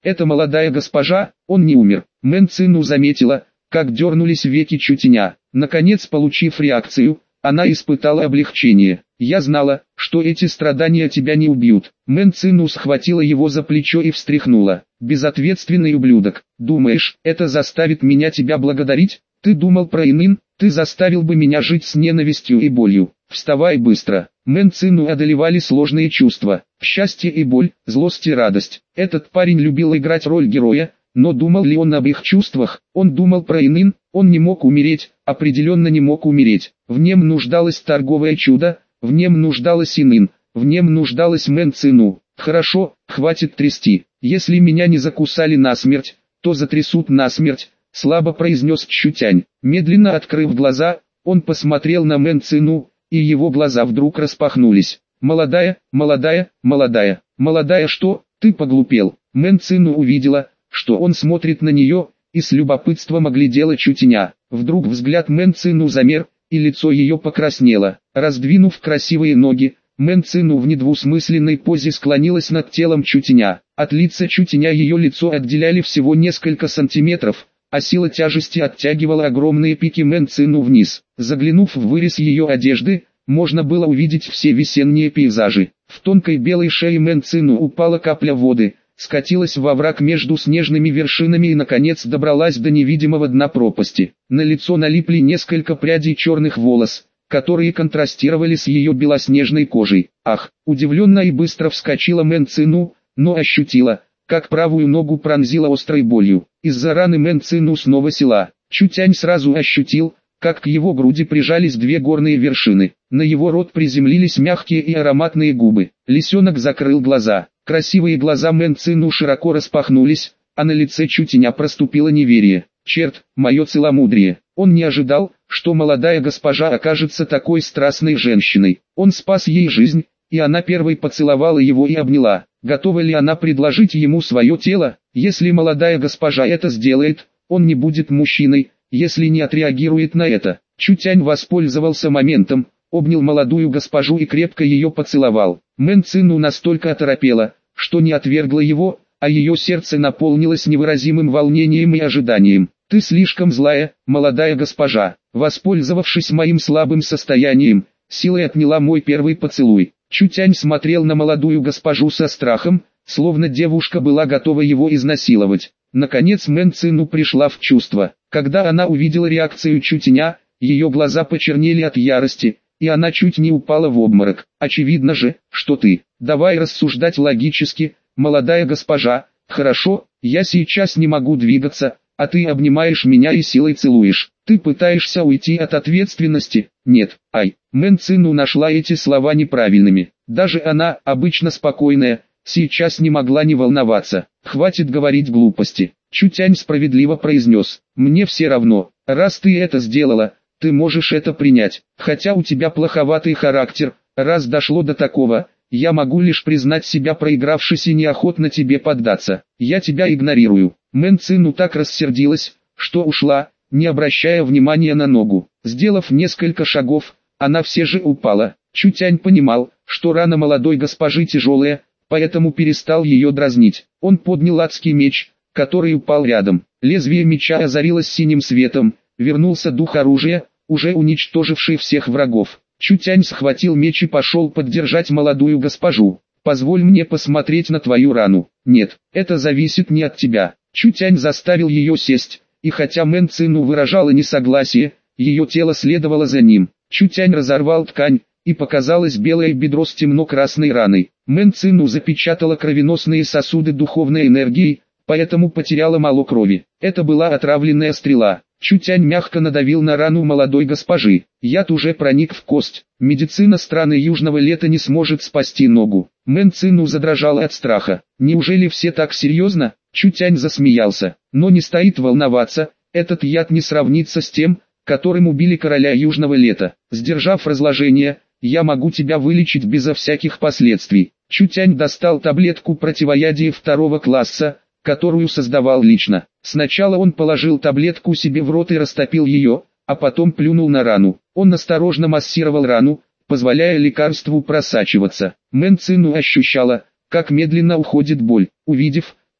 Это молодая госпожа, он не умер. Мэн Цину заметила, как дернулись веки Чутеня. Наконец, получив реакцию, она испытала облегчение. «Я знала, что эти страдания тебя не убьют». Мэн Цину схватила его за плечо и встряхнула. «Безответственный ублюдок, думаешь, это заставит меня тебя благодарить? Ты думал про Инын, ты заставил бы меня жить с ненавистью и болью. Вставай быстро». Мэн Цину одолевали сложные чувства, счастье и боль, злость и радость. Этот парень любил играть роль героя, но думал ли он об их чувствах? Он думал про Инын, он не мог умереть, определенно не мог умереть. В нем нуждалось торговое чудо, в нем нуждалась Инын, в нем нуждалась Мэн Цину. «Хорошо, хватит трясти. Если меня не закусали насмерть, то затрясут насмерть», слабо произнес Чутянь. Медленно открыв глаза, он посмотрел на Мэн Цину, и его глаза вдруг распахнулись. «Молодая, молодая, молодая, молодая что, ты поглупел?» Мэн Цину увидела, что он смотрит на нее, и с любопытством оглядела Чутеня. Вдруг взгляд Мэн Цину замер, и лицо ее покраснело. Раздвинув красивые ноги, Мэн Цину в недвусмысленной позе склонилась над телом Чутеня. От лица Чутеня ее лицо отделяли всего несколько сантиметров, а сила тяжести оттягивала огромные пики Мэн Цину вниз. Заглянув в вырез ее одежды, можно было увидеть все весенние пейзажи. В тонкой белой шее Мэн Цину упала капля воды, скатилась во враг между снежными вершинами и наконец добралась до невидимого дна пропасти. На лицо налипли несколько прядей черных волос, которые контрастировали с ее белоснежной кожей. «Ах!» – удивленно и быстро вскочила Мэн Цину, но ощутила, как правую ногу пронзила острой болью. Из-за раны Мэн Цину снова села. Чутянь сразу ощутил, как к его груди прижались две горные вершины. На его рот приземлились мягкие и ароматные губы. Лисенок закрыл глаза. Красивые глаза Мэн Цину широко распахнулись, а на лице Чутеня проступило неверие. «Черт, мое целомудрие!» Он не ожидал, что молодая госпожа окажется такой страстной женщиной. Он спас ей жизнь, и она первой поцеловала его и обняла. Готова ли она предложить ему свое тело? Если молодая госпожа это сделает, он не будет мужчиной, если не отреагирует на это. Чутянь воспользовался моментом, обнял молодую госпожу и крепко ее поцеловал. Мэн Цину настолько оторопела, что не отвергла его, а ее сердце наполнилось невыразимым волнением и ожиданием. «Ты слишком злая, молодая госпожа, воспользовавшись моим слабым состоянием, силой отняла мой первый поцелуй». Чутянь смотрел на молодую госпожу со страхом, словно девушка была готова его изнасиловать. Наконец Мэн Цину пришла в чувство. Когда она увидела реакцию Чутеня, ее глаза почернели от ярости, и она чуть не упала в обморок. «Очевидно же, что ты. Давай рассуждать логически, молодая госпожа. Хорошо, я сейчас не могу двигаться, а ты обнимаешь меня и силой целуешь. Ты пытаешься уйти от ответственности?» «Нет, ай». Мэн Цину нашла эти слова неправильными. Даже она, обычно спокойная, сейчас не могла не волноваться. «Хватит говорить глупости», Чутянь справедливо произнес. «Мне все равно, раз ты это сделала, ты можешь это принять. Хотя у тебя плоховатый характер, раз дошло до такого, я могу лишь признать себя проигравшись и неохотно тебе поддаться. Я тебя игнорирую». Мэн Цину так рассердилась, что ушла, не обращая внимания на ногу. Сделав несколько шагов, она все же упала. Чутянь понимал, что рана молодой госпожи тяжелая, поэтому перестал ее дразнить. Он поднял адский меч, который упал рядом. Лезвие меча озарилось синим светом, вернулся дух оружия, уже уничтоживший всех врагов. Чутянь схватил меч и пошел поддержать молодую госпожу. «Позволь мне посмотреть на твою рану». «Нет, это зависит не от тебя». Чутянь заставил ее сесть, и хотя Мэн Цину выражала несогласие, ее тело следовало за ним. Чутянь разорвал ткань, и показалось белое бедро с темно-красной раной. Мэн Цину запечатала кровеносные сосуды духовной энергией, поэтому потеряла мало крови. Это была отравленная стрела. Чутянь мягко надавил на рану молодой госпожи. Яд уже проник в кость. Медицина страны Южного Лета не сможет спасти ногу. Мэн Цину задрожала от страха. «Неужели все так серьезно?» Чутянь засмеялся. «Но не стоит волноваться, этот яд не сравнится с тем, которым убили короля Южного Лета. Сдержав разложение, я могу тебя вылечить безо всяких последствий». Чутянь достал таблетку противоядия 2-го класса, которую создавал лично. Сначала он положил таблетку себе в рот и растопил ее, а потом плюнул на рану. Он осторожно массировал рану, позволяя лекарству просачиваться. Мэн Цину ощущала, как медленно уходит боль. Увидев,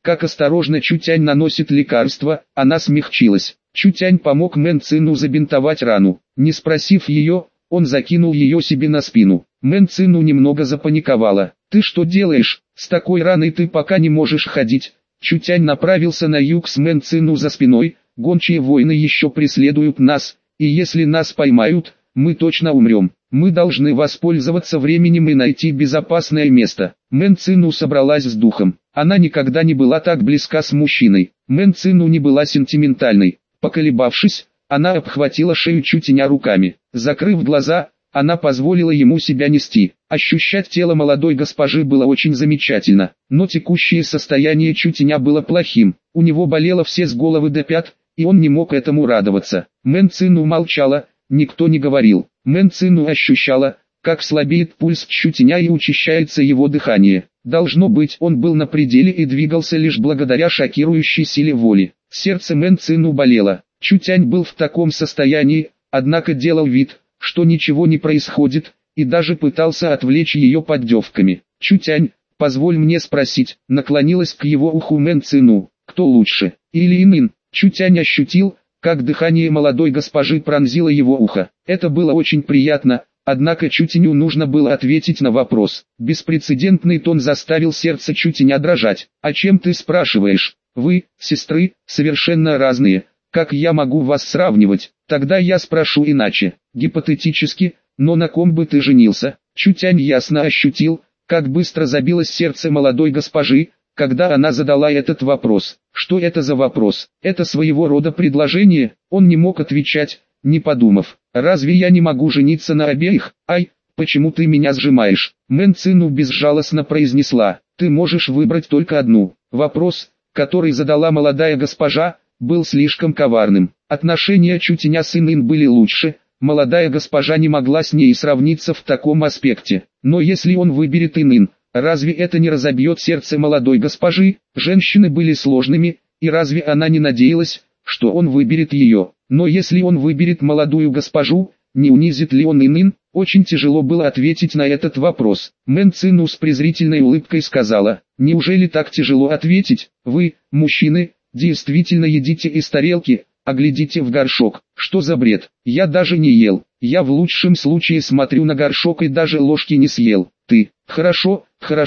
как осторожно Чутянь наносит лекарство, она смягчилась. Чутянь помог Мэн Цину забинтовать рану. Не спросив ее, он закинул ее себе на спину. Мэн Цину немного запаниковала. «Ты что делаешь? С такой раной ты пока не можешь ходить». Чутянь направился на юг с Мэн Цину за спиной. «Гончие воины еще преследуют нас, и если нас поймают, мы точно умрем. Мы должны воспользоваться временем и найти безопасное место». Мэн Цину собралась с духом. Она никогда не была так близка с мужчиной. Мэн Цину не была сентиментальной. Поколебавшись, она обхватила шею Чутяня руками. Закрыв глаза, она позволила ему себя нести. Ощущать тело молодой госпожи было очень замечательно, но текущее состояние Чутяня было плохим. У него болело все с головы до пят, и он не мог этому радоваться. Мэн Цину молчала, никто не говорил. Мэн Цину ощущала, как слабеет пульс Чутяня и учащается его дыхание. Должно быть, он был на пределе и двигался лишь благодаря шокирующей силе воли. Сердце Мэн Цину болело. Чутянь был в таком состоянии, однако делал вид, что ничего не происходит, и даже пытался отвлечь ее поддевками. «Чутянь, позволь мне спросить», наклонилась к его уху Мэн Цину, «кто лучше, или Инын?» Чутянь ощутил, как дыхание молодой госпожи пронзило его ухо. Это было очень приятно, однако Чутяню нужно было ответить на вопрос. Беспрецедентный тон заставил сердце Чутяня дрожать. «О чем ты спрашиваешь? Вы, сестры, совершенно разные. Как я могу вас сравнивать? Тогда я спрошу иначе. Гипотетически, но на ком бы ты женился?» Чутянь ясно ощутил, как быстро забилось сердце молодой госпожи, когда она задала этот вопрос. Что это за вопрос? Это своего рода предложение? Он не мог отвечать, не подумав. «Разве я не могу жениться на обеих? Ай, почему ты меня сжимаешь?» Мэн Цину безжалостно произнесла. «Ты можешь выбрать только одну». Вопрос, который задала молодая госпожа, был слишком коварным. Отношения Чутяня с Инын были лучше, молодая госпожа не могла с ней сравниться в таком аспекте. Но если он выберет Инын, разве это не разобьет сердце молодой госпожи? Женщины были сложными, и разве она не надеялась, что он выберет ее? Но если он выберет молодую госпожу, не унизит ли он Инын? Очень тяжело было ответить на этот вопрос. Мэн Цину с презрительной улыбкой сказала: «Неужели так тяжело ответить? Вы, мужчины, действительно едите из тарелки, а глядите в горшок. Что за бред? Я даже не ел. Я в лучшем случае смотрю на горшок и даже ложки не съел. Ты, хорошо,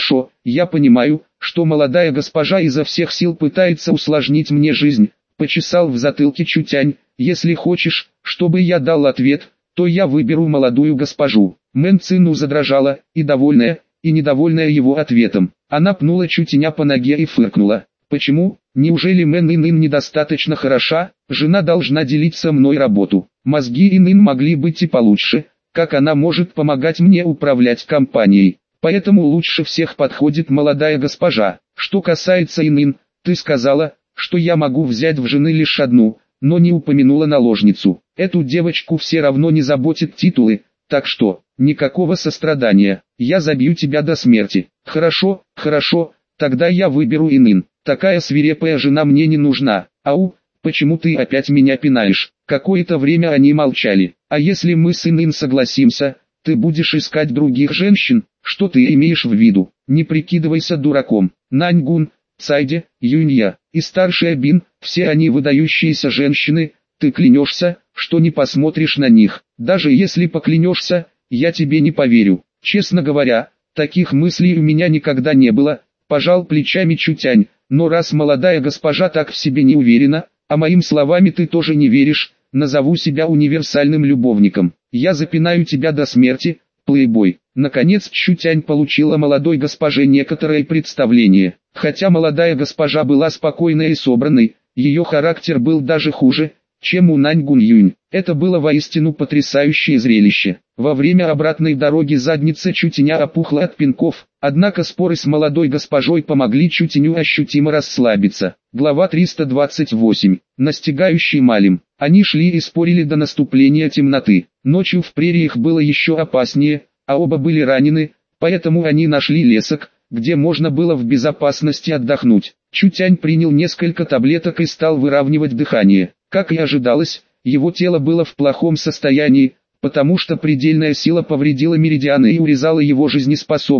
я понимаю, что молодая госпожа изо всех сил пытается усложнить мне жизнь», почесал в затылке Чутянь. «Если хочешь, чтобы я дал ответ, то я выберу молодую госпожу». Мэн Цину задрожала, и довольная, и недовольная его ответом. Она пнула Чутяня по ноге и фыркнула. «Почему? Неужели Мэн Инын недостаточно хороша? Жена должна делить со мной работу. Мозги Инын могли быть и получше. Как она может помогать мне управлять компанией? Поэтому лучше всех подходит молодая госпожа. Что касается Инын, ты сказала, что я могу взять в жены лишь одну, но не упомянула наложницу. Эту девочку все равно не заботят титулы, так что, никакого сострадания. Я забью тебя до смерти». «Хорошо, тогда я выберу Инын. Такая свирепая жена мне не нужна». «Ау, почему ты опять меня пинаешь?» Какое-то время они молчали. «А если мы с Инын согласимся, ты будешь искать других женщин? Что ты имеешь в виду? Не прикидывайся дураком. Наньгун, Цайде, Юнья и старшая Бин, все они выдающиеся женщины, ты клянешься, что не посмотришь на них. Даже если поклянешься, я тебе не поверю». «Честно говоря, таких мыслей у меня никогда не было», пожал плечами Чутянь. «Но раз молодая госпожа так в себе не уверена, а моим словами ты тоже не веришь, назову себя универсальным любовником. Я запинаю тебя до смерти, плейбой». Наконец Чутянь получила молодой госпоже некоторое представление. Хотя молодая госпожа была спокойной и собранной, ее характер был даже хуже, чем у Наньгун Юнь. Это было воистину потрясающее зрелище. Во время обратной дороги задница Чутяня опухла от пинков, однако споры с молодой госпожой помогли Чутяню ощутимо расслабиться. Глава 328. Настигающий Малим. Они шли и спорили до наступления темноты. Ночью в прериях было еще опаснее, а оба были ранены, поэтому они нашли лесок, где можно было в безопасности отдохнуть. Чутянь принял несколько таблеток и стал выравнивать дыхание. Как и ожидалось, его тело было в плохом состоянии, потому что предельная сила повредила меридианы и урезала его жизнеспособность.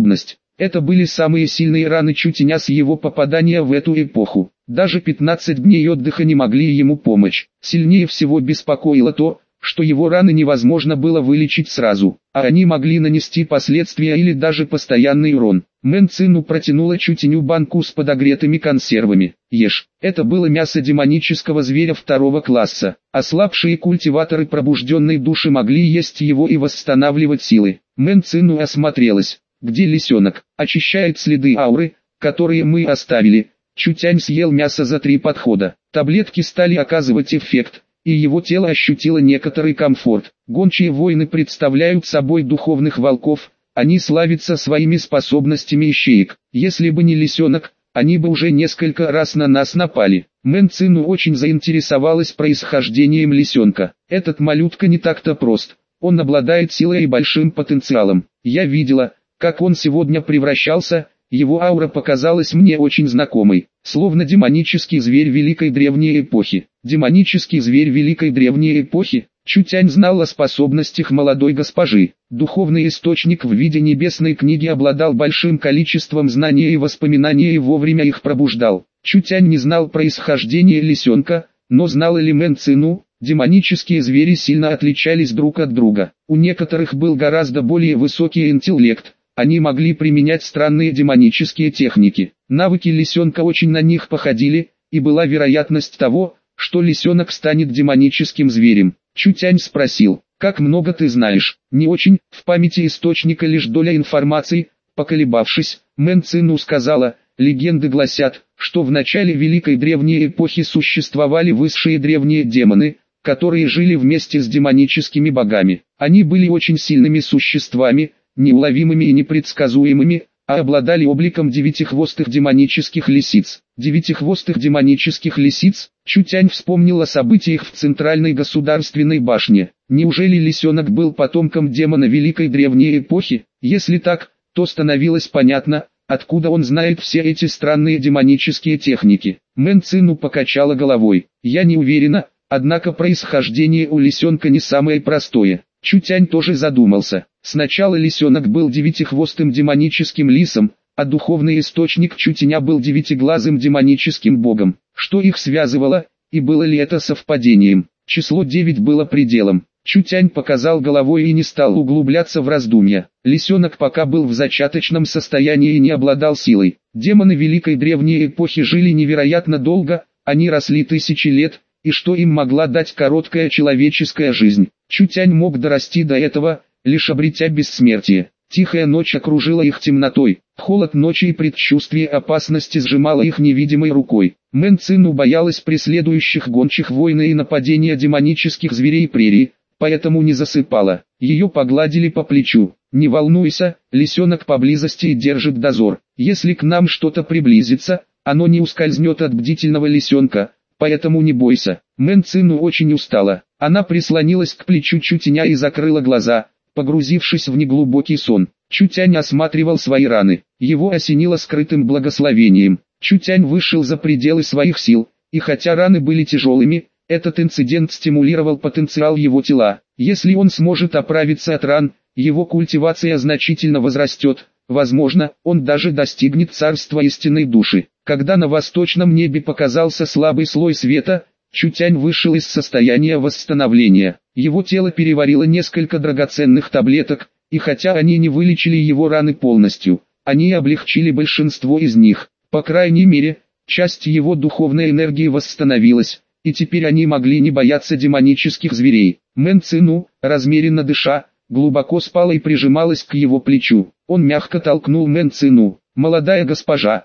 Это были самые сильные раны Чутеня с его попадания в эту эпоху. Даже 15 дней отдыха не могли ему помочь. Сильнее всего беспокоило то, что его раны невозможно было вылечить сразу, а они могли нанести последствия или даже постоянный урон. Мэн Цину протянула Чутеню банку с подогретыми консервами. «Ешь». Это было мясо демонического зверя второго класса. Ослабшие культиваторы пробужденной души могли есть его и восстанавливать силы. Мэн Цину осмотрелась. «Где лисенок?» «Очищает следы ауры, которые мы оставили». Чутянь съел мясо за 3 подхода. Таблетки стали оказывать эффект, и его тело ощутило некоторый комфорт. Гончие воины представляют собой духовных волков, они славятся своими способностями ищеек. Если бы не лисенок, они бы уже несколько раз на нас напали. Мэн Цину очень заинтересовалась происхождением лисенка. Этот малютка не так-то прост, он обладает силой и большим потенциалом. Я видела, как он сегодня превращался, его аура показалась мне очень знакомой, словно демонический зверь Великой Древней Эпохи. Демонический зверь Великой Древней Эпохи. Чутянь знал о способностях молодой госпожи. Духовный источник в виде небесной книги обладал большим количеством знаний и воспоминаний и вовремя их пробуждал. Чутянь не знал происхождения лисенка, но знал ли Мэн Цину. Демонические звери сильно отличались друг от друга. У некоторых был гораздо более высокий интеллект. Они могли применять странные демонические техники. Навыки лисенка очень на них походили, и была вероятность того, что лисенок станет демоническим зверем. Чутянь спросил: «Как много ты знаешь?» «Не очень, в памяти источника лишь доля информации». Поколебавшись, Мэн Цину сказала: «Легенды гласят, что в начале Великой Древней Эпохи существовали высшие древние демоны, которые жили вместе с демоническими богами. Они были очень сильными существами, неуловимыми и непредсказуемыми, а обладали обликом девятихвостых демонических лисиц». Девятихвостых демонических лисиц? Чутянь вспомнил о событиях в Центральной государственной башне. Неужели лисенок был потомком демона Великой Древней Эпохи? Если так, то становилось понятно, откуда он знает все эти странные демонические техники. Мэн Цину покачала головой. «Я не уверена, однако происхождение у лисенка не самое простое». Чутянь тоже задумался. Сначала лисенок был девятихвостым демоническим лисом, а духовный источник Чутеня был девятиглазым демоническим богом. Что их связывало, и было ли это совпадением? Число 9 было пределом. Чутянь показал головой и не стал углубляться в раздумья. Лисенок пока был в зачаточном состоянии и не обладал силой. Демоны Великой Древней Эпохи жили невероятно долго, они росли тысячи лет, и что им могла дать короткая человеческая жизнь? Чутянь мог дорасти до этого, лишь обретя бессмертие. Тихая ночь окружила их темнотой, холод ночи и предчувствие опасности сжимало их невидимой рукой. Мэн Цину боялась преследующих гончих войн и нападения демонических зверей прерий, поэтому не засыпала. Ее погладили по плечу. «Не волнуйся, лисенок поблизости и держит дозор. Если к нам что-то приблизится, оно не ускользнет от бдительного лисенка, поэтому не бойся». Мэн Цину очень устала. Она прислонилась к плечу Чутеня и закрыла глаза, погрузившись в неглубокий сон. Чутянь осматривал свои раны. Его осенило скрытым благословением. Чутянь вышел за пределы своих сил, и хотя раны были тяжелыми, этот инцидент стимулировал потенциал его тела. Если он сможет оправиться от ран, его культивация значительно возрастет. Возможно, он даже достигнет царства истинной души. Когда на восточном небе показался слабый слой света, Чутянь вышел из состояния восстановления. Его тело переварило несколько драгоценных таблеток, и хотя они не вылечили его раны полностью, они облегчили большинство из них. По крайней мере, часть его духовной энергии восстановилась, и теперь они могли не бояться демонических зверей. Мэн Цину, размеренно дыша, глубоко спала и прижималась к его плечу. Он мягко толкнул Мэн Цину. молодая госпожа,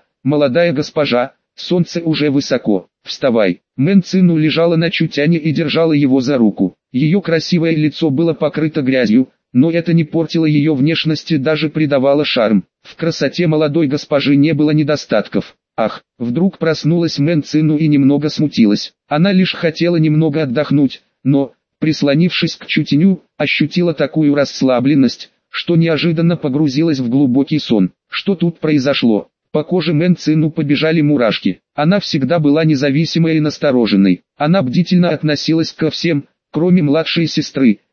солнце уже высоко, вставай». Мэн Цину лежала на Чутяне и держала его за руку. Ее красивое лицо было покрыто грязью, но это не портило ее внешности, даже придавало шарм. В красоте молодой госпожи не было недостатков. Ах, вдруг проснулась Мэн Цину и немного смутилась. Она лишь хотела немного отдохнуть, но, прислонившись к Чутеню, ощутила такую расслабленность, что неожиданно погрузилась в глубокий сон. Что тут произошло? По коже Мэн Цину побежали мурашки. Она всегда была независимой и настороженной. Она бдительно относилась ко всем, кроме младшей сестры,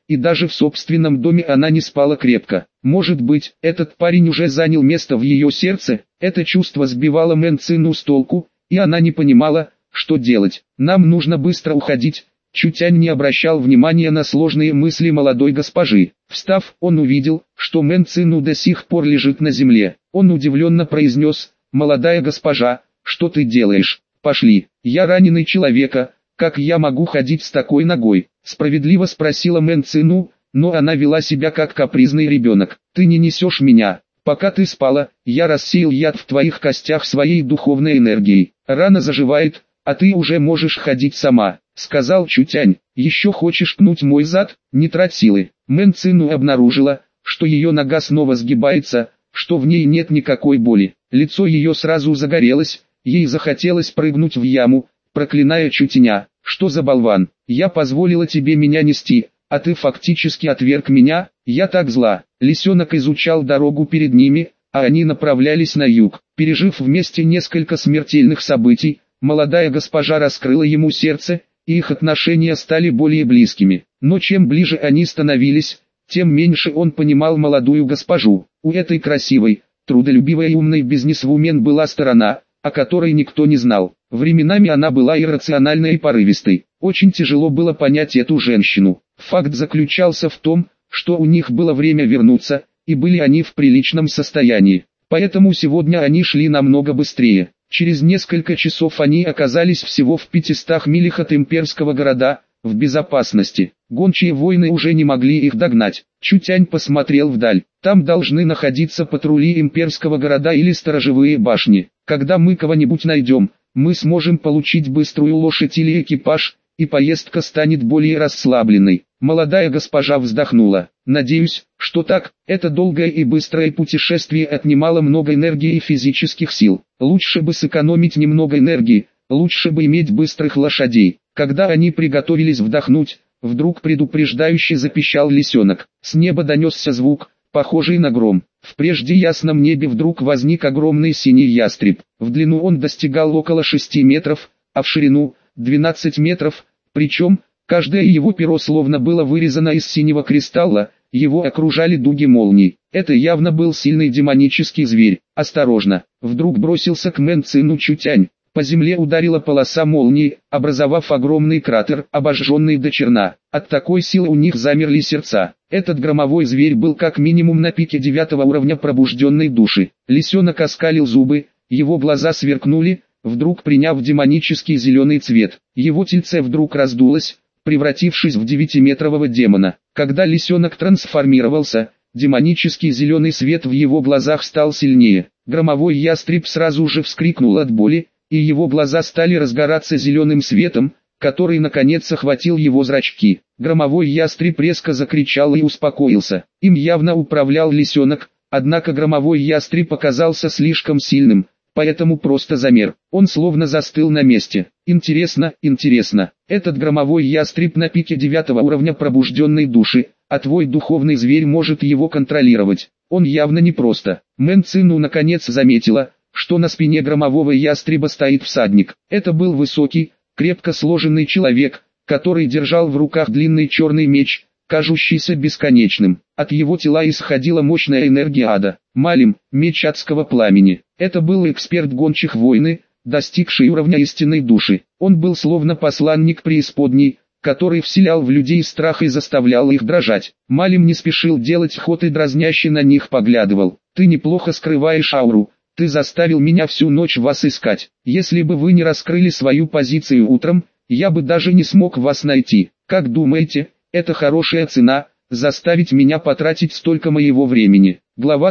и даже в собственном доме она не спала крепко. Может быть, этот парень уже занял место в ее сердце? Это чувство сбивало Мэн Цину с толку, и она не понимала, что делать. «Нам нужно быстро уходить». Чутянь не обращал внимания на сложные мысли молодой госпожи. Встав, он увидел, что Мэн Цину до сих пор лежит на земле. Он удивленно произнес: «Молодая госпожа, что ты делаешь? Пошли, я раненый человека, как я могу ходить с такой ногой?» Справедливо спросила Мэн Цину, но она вела себя как капризный ребенок. «Ты не несешь меня. Пока ты спала, я рассеял яд в твоих костях своей духовной энергией. Рана заживает, а ты уже можешь ходить сама», — сказал Чутянь. «Еще хочешь пнуть мой зад? Не трать силы». Мэн Цину обнаружила, что ее нога снова сгибается, что в ней нет никакой боли. Лицо ее сразу загорелось, ей захотелось прыгнуть в яму, проклиная Чутяня. «Что за болван? Я позволила тебе меня нести, а ты фактически отверг меня, я так зла». Лисенок изучал дорогу перед ними, а они направлялись на юг. Пережив вместе несколько смертельных событий, молодая госпожа раскрыла ему сердце, и их отношения стали более близкими. Но чем ближе они становились, тем меньше он понимал молодую госпожу. У этой красивой, трудолюбивой и умной бизнесвумен была сторона, о которой никто не знал. Временами она была иррациональной и порывистой. Очень тяжело было понять эту женщину. Факт заключался в том, что у них было время вернуться, и были они в приличном состоянии. Поэтому сегодня они шли намного быстрее. Через несколько часов они оказались всего в 500 милях от имперского города, в безопасности. Гончие воины уже не могли их догнать. Чутянь посмотрел вдаль. Там должны находиться патрули имперского города или сторожевые башни. Когда мы кого-нибудь найдем, мы сможем получить быструю лошадь или экипаж, и поездка станет более расслабленной. Молодая госпожа вздохнула. «Надеюсь, что так. Это долгое и быстрое путешествие отнимало много энергии и физических сил. Лучше бы сэкономить немного энергии, лучше бы иметь быстрых лошадей». Когда они приготовились вдохнуть, вдруг предупреждающе запищал лисенок. С неба донесся звук, похожий на гром. В прежде ясном небе вдруг возник огромный синий ястреб. В длину он достигал около 6 метров, а в ширину – 12 метров, причем каждое его перо словно было вырезано из синего кристалла, его окружали дуги молний. Это явно был сильный демонический зверь. «Осторожно!» Вдруг бросился к Мэн Цину Чутянь. По земле ударила полоса молнии, образовав огромный кратер, обожженный до черна. От такой силы у них замерли сердца. Этот громовой зверь был как минимум на пике 9 уровня пробужденной души. Лисенок оскалил зубы, его глаза сверкнули, вдруг приняв демонический зеленый цвет. Его тельце вдруг раздулось, превратившись в 9-метрового демона. Когда лисенок трансформировался, демонический зеленый свет в его глазах стал сильнее. Громовой ястреб сразу же вскрикнул от боли, и его глаза стали разгораться зеленым светом, который наконец охватил его зрачки. Громовой ястреб резко закричал и успокоился. Им явно управлял лисенок, однако громовой ястреб оказался слишком сильным, поэтому просто замер. Он словно застыл на месте. Интересно, этот громовой ястреб на пике 9 уровня пробужденной души, а твой духовный зверь может его контролировать. Он явно не просто. Мэн Цину наконец заметила, что на спине громового ястреба стоит всадник. Это был высокий, крепко сложенный человек, который держал в руках длинный черный меч, кажущийся бесконечным. От его тела исходила мощная энергия ада. Малим, меч адского пламени. Это был эксперт гончих войны, достигший уровня истинной души. Он был словно посланник преисподней, который вселял в людей страх и заставлял их дрожать. Малим не спешил делать ход и дразняще на них поглядывал. «Ты неплохо скрываешь ауру. Ты заставил меня всю ночь вас искать. Если бы вы не раскрыли свою позицию утром, я бы даже не смог вас найти. Как думаете, это хорошая цена, заставить меня потратить столько моего времени?» Глава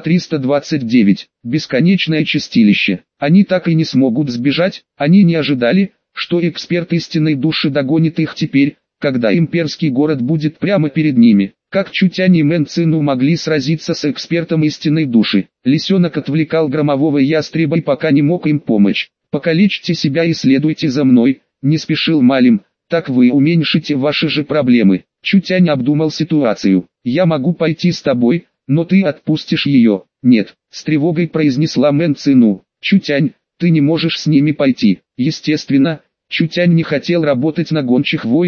329. Бесконечное чистилище. Они так и не смогут сбежать. Они не ожидали, что эксперт истинной души догонит их теперь, когда имперский город будет прямо перед ними. Как Чутянь и Мэн Цину могли сразиться с экспертом истинной души? Лисенок отвлекал громового ястреба и пока не мог им помочь. «Покалечьте себя и следуйте за мной», — не спешил Малим, — «так вы уменьшите ваши же проблемы». Чутянь обдумал ситуацию. «Я могу пойти с тобой, но ты отпустишь ее». «Нет», — с тревогой произнесла Мэн Цину. «Чутянь, ты не можешь с ними пойти». Естественно, Чутянь не хотел работать на гончих войны,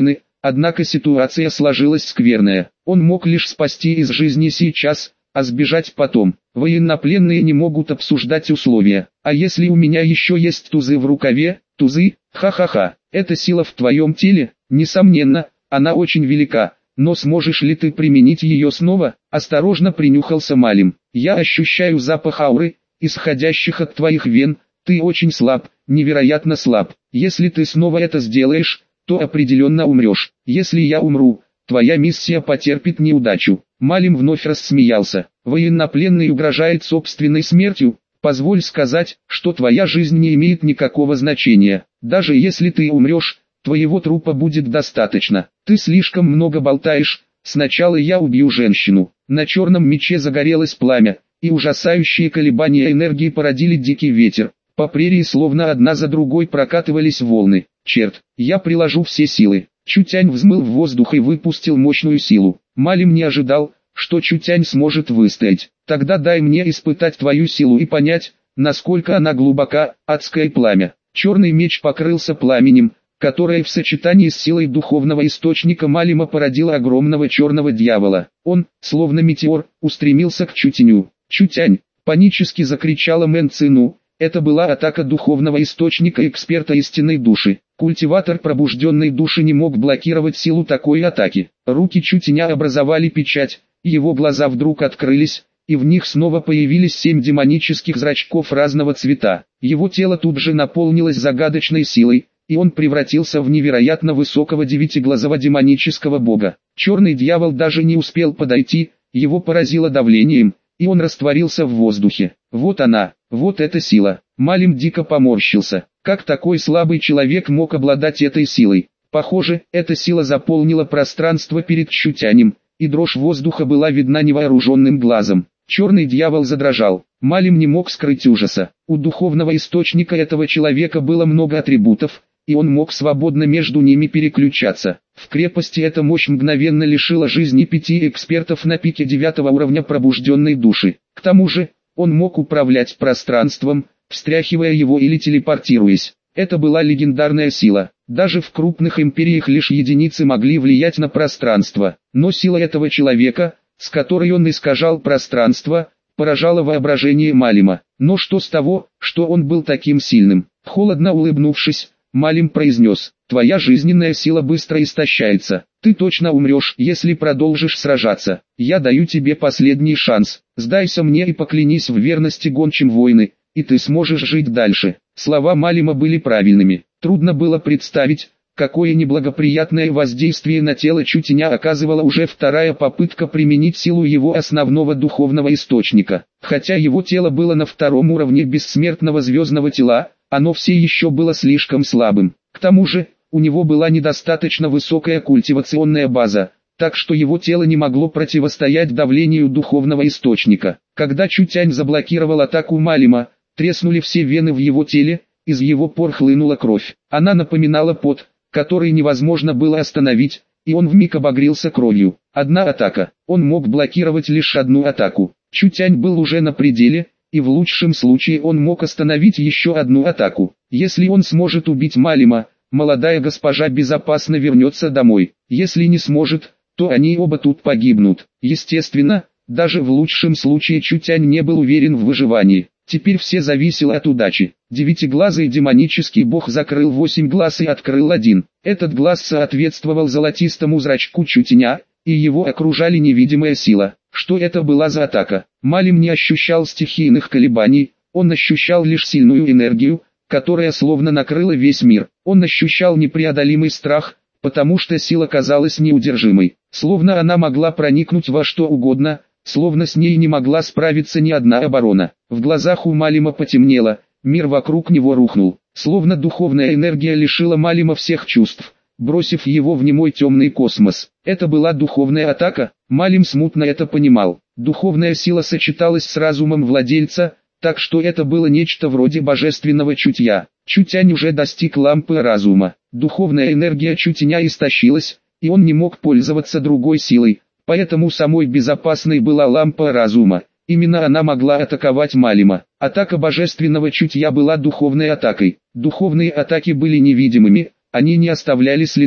Однако ситуация сложилась скверная. Он мог лишь спасти из жизни сейчас, а сбежать потом. Военнопленные не могут обсуждать условия. А если у меня еще есть тузы в рукаве? Тузы? Ха-ха-ха. Эта сила в твоем теле? Несомненно, она очень велика. Но сможешь ли ты применить ее снова? Осторожно принюхался Малим. Я ощущаю запах ауры, исходящих от твоих вен. Ты очень слаб, невероятно слаб. Если ты снова это сделаешь, то определенно умрешь. Если я умру, твоя миссия потерпит неудачу. Малим вновь рассмеялся. Военнопленный угрожает собственной смертью. Позволь сказать, что твоя жизнь не имеет никакого значения. Даже если ты умрешь, твоего трупа будет достаточно. Ты слишком много болтаешь. Сначала я убью женщину. На черном мече загорелось пламя, и ужасающие колебания энергии породили дикий ветер. По прерии словно одна за другой прокатывались волны. Черт, я приложу все силы. Чутянь взмыл в воздух и выпустил мощную силу. Малим не ожидал, что Чутянь сможет выстоять. Тогда дай мне испытать твою силу и понять, насколько она глубока. Адское пламя. Черный меч покрылся пламенем, которое в сочетании с силой духовного источника Малима породило огромного черного дьявола. Он, словно метеор, устремился к Чутяню. «Чутянь!» — панически закричала Мэн Цину. Это была атака духовного источника эксперта истинной души. Культиватор пробужденной души не мог блокировать силу такой атаки. Руки Чутяня образовали печать, его глаза вдруг открылись, и в них снова появились 7 демонических зрачков разного цвета. Его тело тут же наполнилось загадочной силой, и он превратился в невероятно высокого девятиглазого демонического бога. Черный дьявол даже не успел подойти, его поразило давлением, и он растворился в воздухе. Вот она, вот эта сила. Малим дико поморщился. Как такой слабый человек мог обладать этой силой? Похоже, эта сила заполнила пространство перед Чутянем, и дрожь воздуха была видна невооруженным глазом. Черный дьявол задрожал. Малим не мог скрыть ужаса. У духовного источника этого человека было много атрибутов, и он мог свободно между ними переключаться. В крепости эта мощь мгновенно лишила жизни 5 экспертов на пике 9 уровня пробужденной души. К тому же, он мог управлять пространством, встряхивая его или телепортируясь. Это была легендарная сила. Даже в крупных империях лишь единицы могли влиять на пространство. Но сила этого человека, с которой он искажал пространство, поражала воображение Малима. Но что с того, что он был таким сильным? Холодно улыбнувшись, Малим произнес: «Твоя жизненная сила быстро истощается. Ты точно умрешь, если продолжишь сражаться. Я даю тебе последний шанс. Сдайся мне и поклянись в верности гончим войны, и ты сможешь жить дальше». Слова Малима были правильными. Трудно было представить, какое неблагоприятное воздействие на тело Чутяня оказывала уже вторая попытка применить силу его основного духовного источника. Хотя его тело было на 2-м уровне бессмертного звездного тела, оно все еще было слишком слабым. К тому же, у него была недостаточно высокая культивационная база, так что его тело не могло противостоять давлению духовного источника. Когда Чутянь заблокировал атаку Малима, треснули все вены в его теле, из его пор хлынула кровь. Она напоминала пот, который невозможно было остановить, и он вмиг обогрелся кровью. Одна атака. Он мог блокировать лишь одну атаку. Чутянь был уже на пределе, и в лучшем случае он мог остановить еще одну атаку. Если он сможет убить Малима, молодая госпожа безопасно вернется домой. Если не сможет, то они оба тут погибнут. Естественно, даже в лучшем случае Чутянь не был уверен в выживании. Теперь все зависело от удачи. Девятиглазый демонический бог закрыл 8 глаз и открыл один. Этот глаз соответствовал золотистому зрачку Чутяня, и его окружали невидимая сила. Что это была за атака? Малим не ощущал стихийных колебаний, он ощущал лишь сильную энергию, которая словно накрыла весь мир. Он ощущал непреодолимый страх, потому что сила казалась неудержимой. Словно она могла проникнуть во что угодно, словно с ней не могла справиться ни одна оборона. В глазах у Малима потемнело, мир вокруг него рухнул. Словно духовная энергия лишила Малима всех чувств, бросив его в немой темный космос. Это была духовная атака, Малим смутно это понимал. Духовная сила сочеталась с разумом владельца, так что это было нечто вроде божественного чутья. Чутянь уже достиг лампы разума. Духовная энергия Чутяня истощилась, и он не мог пользоваться другой силой, поэтому самой безопасной была лампа разума. Именно она могла атаковать Малима. Атака божественного чутья была духовной атакой. Духовные атаки были невидимыми, они не оставляли следов.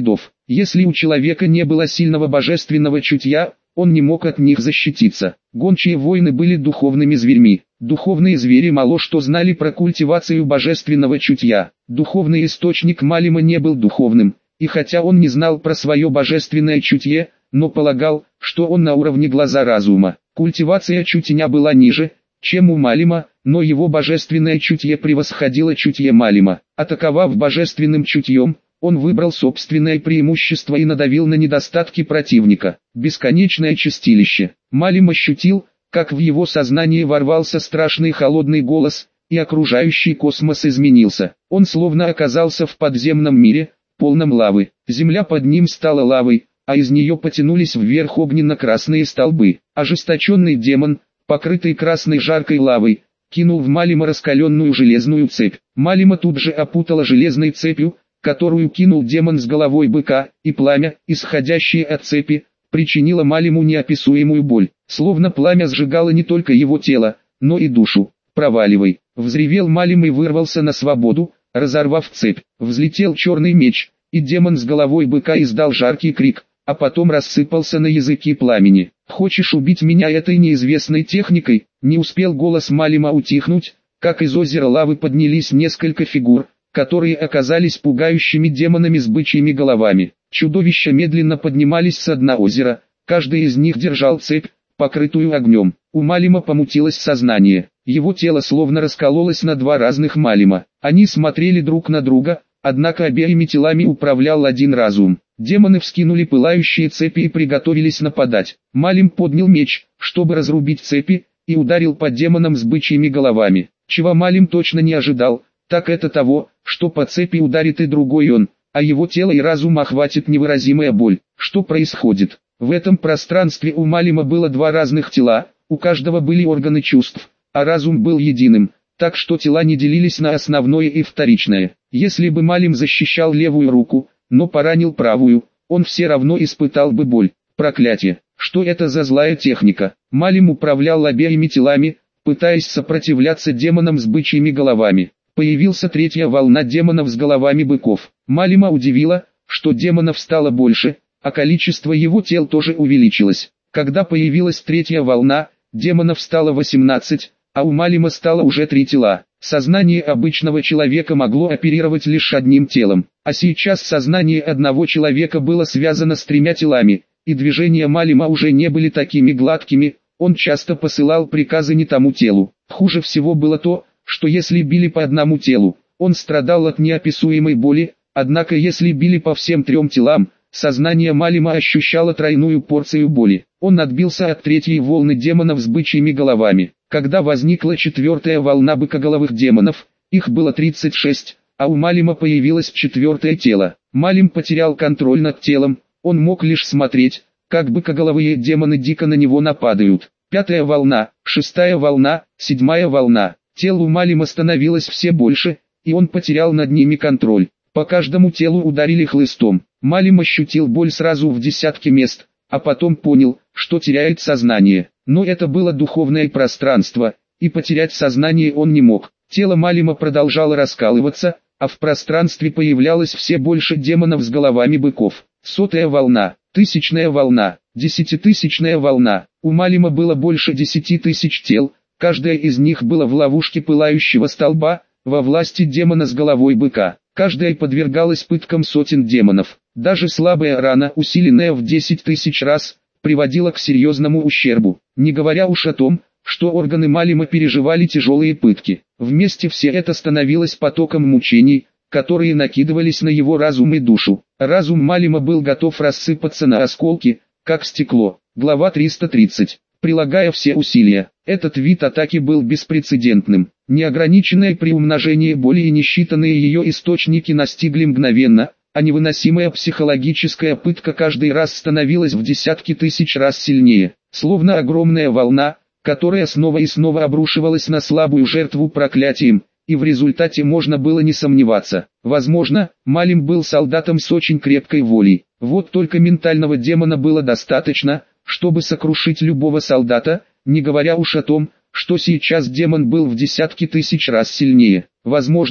Если у человека не было сильного божественного чутья, он не мог от них защититься. Гончие воины были духовными зверьми. Духовные звери мало что знали про культивацию божественного чутья. Духовный источник Малима не был духовным, и хотя он не знал про свое божественное чутье, но полагал, что он на уровне глаза разума. Культивация чутья была ниже, чем у Малима, но его божественное чутье превосходило чутье Малима. Атаковав божественным чутьем, он выбрал собственное преимущество и надавил на недостатки противника. Бесконечное чистилище. Малим ощутил, как в его сознание ворвался страшный холодный голос, и окружающий космос изменился. Он словно оказался в подземном мире, полном лавы. Земля под ним стала лавой, а из нее потянулись вверх огненно-красные столбы. Ожесточенный демон, покрытый красной жаркой лавой, кинул в Малима раскаленную железную цепь. Малима тут же опутала железной цепью, которую кинул демон с головой быка, и пламя, исходящее от цепи, причинило Малиму неописуемую боль. Словно пламя сжигало не только его тело, но и душу. «Проваливай!» — взревел Малим и вырвался на свободу, разорвав цепь. Взлетел черный меч, и демон с головой быка издал жаркий крик, а потом рассыпался на языки пламени. «Хочешь убить меня этой неизвестной техникой?» Не успел голос Малима утихнуть, как из озера лавы поднялись несколько фигур, которые оказались пугающими демонами с бычьими головами. Чудовища медленно поднимались с дна озера, каждый из них держал цепь, покрытую огнем. У Малима помутилось сознание, его тело словно раскололось на два разных Малима. Они смотрели друг на друга, однако обеими телами управлял один разум. Демоны вскинули пылающие цепи и приготовились нападать. Малим поднял меч, чтобы разрубить цепи, и ударил по демонам с бычьими головами. Чего Малим точно не ожидал, так это того, что по цепи ударит и другой он, а его тело и разум охватит невыразимая боль. Что происходит? В этом пространстве у Малима было два разных тела, у каждого были органы чувств, а разум был единым, так что тела не делились на основное и вторичное. Если бы Малим защищал левую руку, но поранил правую, он все равно испытал бы боль. Проклятие! Что это за злая техника? Малим управлял обеими телами, пытаясь сопротивляться демонам с бычьими головами. Появился третья волна демонов с головами быков. Малима удивило, что демонов стало больше, а количество его тел тоже увеличилось. Когда появилась третья волна, демонов стало 18, а у Малима стало уже 3 тела. Сознание обычного человека могло оперировать лишь одним телом, а сейчас сознание одного человека было связано с 3 телами, и движения Малима уже не были такими гладкими, он часто посылал приказы не тому телу. Хуже всего было то, что если били по одному телу, он страдал от неописуемой боли, однако если били по всем 3 телам, сознание Малима ощущало тройную порцию боли. Он отбился от третьей волны демонов с бычьими головами. Когда возникла 4-я волна быкоголовых демонов, их было 36, а у Малима появилось 4-е тело. Малим потерял контроль над телом, он мог лишь смотреть, как быкоголовые демоны дико на него нападают. 5-я волна, 6-я волна, 7-я волна. Тел у Малима становилось все больше, и он потерял над ними контроль. По каждому телу ударили хлыстом. Малим ощутил боль сразу в десятке мест, а потом понял, что теряет сознание. Но это было духовное пространство, и потерять сознание он не мог. Тело Малима продолжало раскалываться, а в пространстве появлялось все больше демонов с головами быков. 100-я волна, 1000-я волна, 10-тысячная волна. У Малима было больше 10 тысяч тел. Каждая из них была в ловушке пылающего столба, во власти демона с головой быка. Каждая подвергалась пыткам сотен демонов. Даже слабая рана, усиленная в 10 тысяч раз, приводила к серьезному ущербу. Не говоря уж о том, что органы Малима переживали тяжелые пытки. Вместе все это становилось потоком мучений, которые накидывались на его разум и душу. Разум Малима был готов рассыпаться на осколки, как стекло. Глава 330. Прилагая все усилия, этот вид атаки был беспрецедентным. Неограниченное приумножение боли и несчитанные ее источники настигли мгновенно, а невыносимая психологическая пытка каждый раз становилась в десятки тысяч раз сильнее. Словно огромная волна, которая снова и снова обрушивалась на слабую жертву проклятием, и в результате можно было не сомневаться. Возможно, Малим был солдатом с очень крепкой волей. Вот только ментального демона было достаточно, чтобы сокрушить любого солдата, не говоря уж о том, что сейчас демон был в десятки тысяч раз сильнее. Возможно,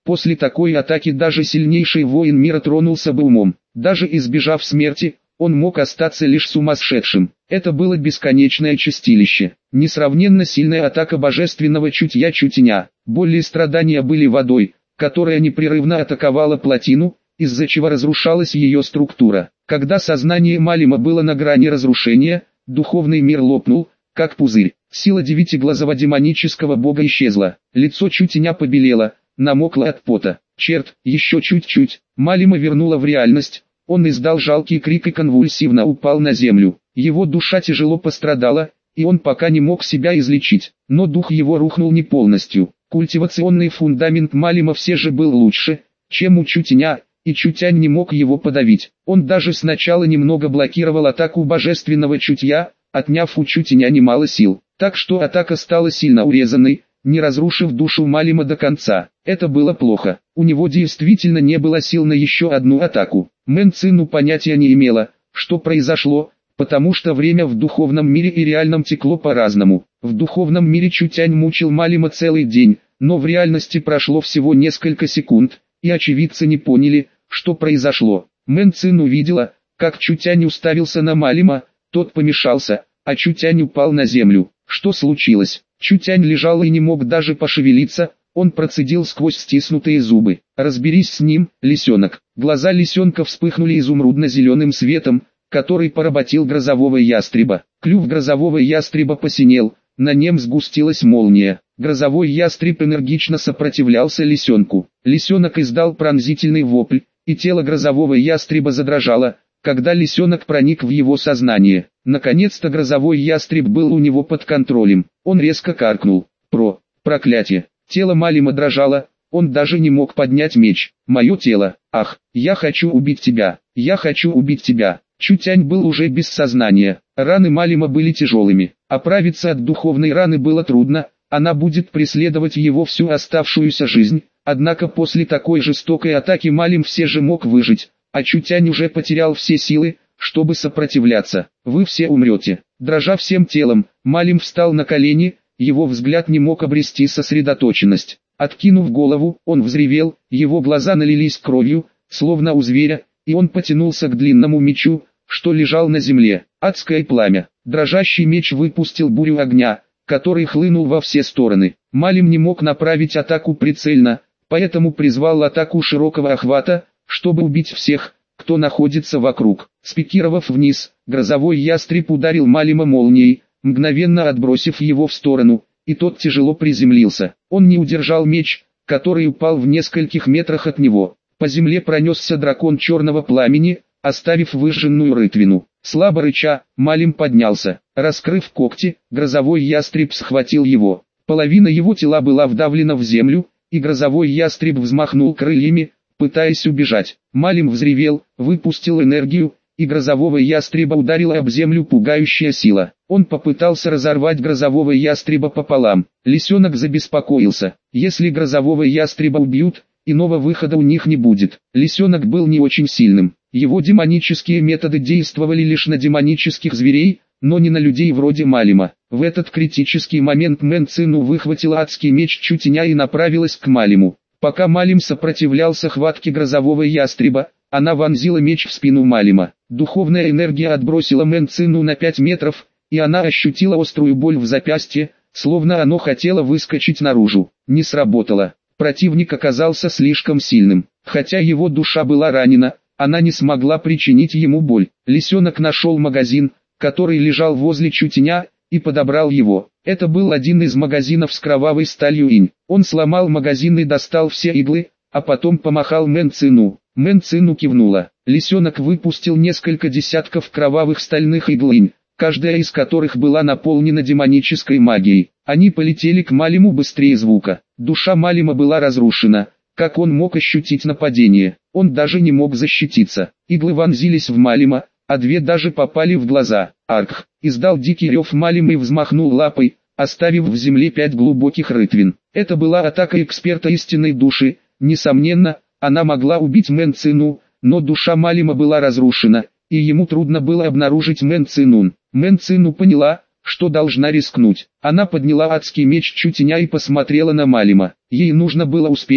После такой атаки даже сильнейший воин мира тронулся бы умом. Даже избежав смерти, он мог остаться лишь сумасшедшим. Это было бесконечное чистилище. Несравненно сильная атака божественного чутья. Боль и страдания были водой, которая непрерывно атаковала плотину, из-за чего разрушалась ее структура. Когда сознание Малима было на грани разрушения, духовный мир лопнул, как пузырь. Сила девятиглазого демонического бога исчезла. Лицо чутья побелело, намокло от пота. Черт, еще чуть-чуть. Малима вернула в реальность. Он издал жалкий крик и конвульсивно упал на землю. Его душа тяжело пострадала, и он пока не мог себя излечить. Но дух его рухнул не полностью. Культивационный фундамент Малима все же был лучше, чем у чутья, и чутянь не мог его подавить. Он даже сначала немного блокировал атаку божественного чутья, отняв у чутья немало сил. Так что атака стала сильно урезанной, не разрушив душу Малима до конца. Это было плохо. У него действительно не было сил на еще одну атаку. Мэн Цину понятия не имела, что произошло, потому что время в духовном мире и реальном текло по-разному. В духовном мире чутянь мучил Малима целый день, но в реальности прошло всего несколько секунд, и очевидцы не поняли, что произошло. Мэн Цин увидела, как чутянь уставился на Малима, тот помешался, а чутянь упал на землю. Что случилось? Чутянь лежал и не мог даже пошевелиться, он процедил сквозь стиснутые зубы. «Разберись с ним, лисенок». Глаза лисенка вспыхнули изумрудно-зеленым светом, который поработил грозового ястреба. Клюв грозового ястреба посинел, на нем сгустилась молния. Грозовой ястреб энергично сопротивлялся лисенку. Лисенок издал пронзительный вопль, и тело грозового ястреба задрожало, когда лисенок проник в его сознание. Наконец-то грозовой ястреб был у него под контролем. Он резко каркнул. Проклятие. Тело Малима дрожало, он даже не мог поднять меч. «Мое тело, ах, я хочу убить тебя, я хочу убить тебя». Чутянь был уже без сознания. Раны Малима были тяжелыми. Оправиться от духовной раны было трудно, она будет преследовать его всю оставшуюся жизнь. Однако после такой жестокой атаки Малим все же мог выжить, а Чутянь уже потерял все силы, чтобы сопротивляться. «Вы все умрете». Дрожа всем телом, Малим встал на колени, его взгляд не мог обрести сосредоточенность. Откинув голову, он взревел, его глаза налились кровью, словно у зверя, и он потянулся к длинному мечу, что лежал на земле. Адское пламя. Дрожащий меч выпустил бурю огня, который хлынул во все стороны. Малим не мог направить атаку прицельно, поэтому призвал атаку широкого охвата, чтобы убить всех, кто находится вокруг. Спикировав вниз, грозовой ястреб ударил Малима молнией, мгновенно отбросив его в сторону, и тот тяжело приземлился. Он не удержал меч, который упал в нескольких метрах от него. По земле пронесся дракон черного пламени, оставив выжженную рытвину. Слабо рыча, Малим поднялся. Раскрыв когти, грозовой ястреб схватил его. Половина его тела была вдавлена в землю, и грозовой ястреб взмахнул крыльями, пытаясь убежать. Малим взревел, выпустил энергию, и грозового ястреба ударила об землю пугающая сила. Он попытался разорвать грозового ястреба пополам. Лисенок забеспокоился. Если грозового ястреба убьют, иного выхода у них не будет. Лисенок был не очень сильным. Его демонические методы действовали лишь на демонических зверей, но не на людей вроде Малима. В этот критический момент Мэн Цину выхватила адский меч Чутья и направилась к Малиму. Пока Малим сопротивлялся хватке грозового ястреба, она вонзила меч в спину Малима. Духовная энергия отбросила Мэн Цину на 5 метров, и она ощутила острую боль в запястье, словно оно хотело выскочить наружу. Не сработало. Противник оказался слишком сильным. Хотя его душа была ранена, она не смогла причинить ему боль. Лисенок нашел магазин, который лежал возле Чутья, и подобрал его. Это был один из магазинов с кровавой сталью инь. Он сломал магазин и достал все иглы, а потом помахал Мэн Цину. Мэн Цину кивнула. Лисенок выпустил несколько десятков кровавых стальных игл инь, каждая из которых была наполнена демонической магией. Они полетели к Малиму быстрее звука. Душа Малима была разрушена. Как он мог ощутить нападение? Он даже не мог защититься. Иглы вонзились в Малима, а 2 даже попали в глаза. Аркх! Издал дикий рев Малим и взмахнул лапой, оставив в земле 5 глубоких рытвин. Это была атака эксперта истинной души. Несомненно, она могла убить Мэн Цину, но душа Малима была разрушена, и ему трудно было обнаружить Мэн Цину. Мэн Цину поняла, что должна рискнуть. Она подняла адский меч Чутья и посмотрела на Малима. Ей нужно было успеть,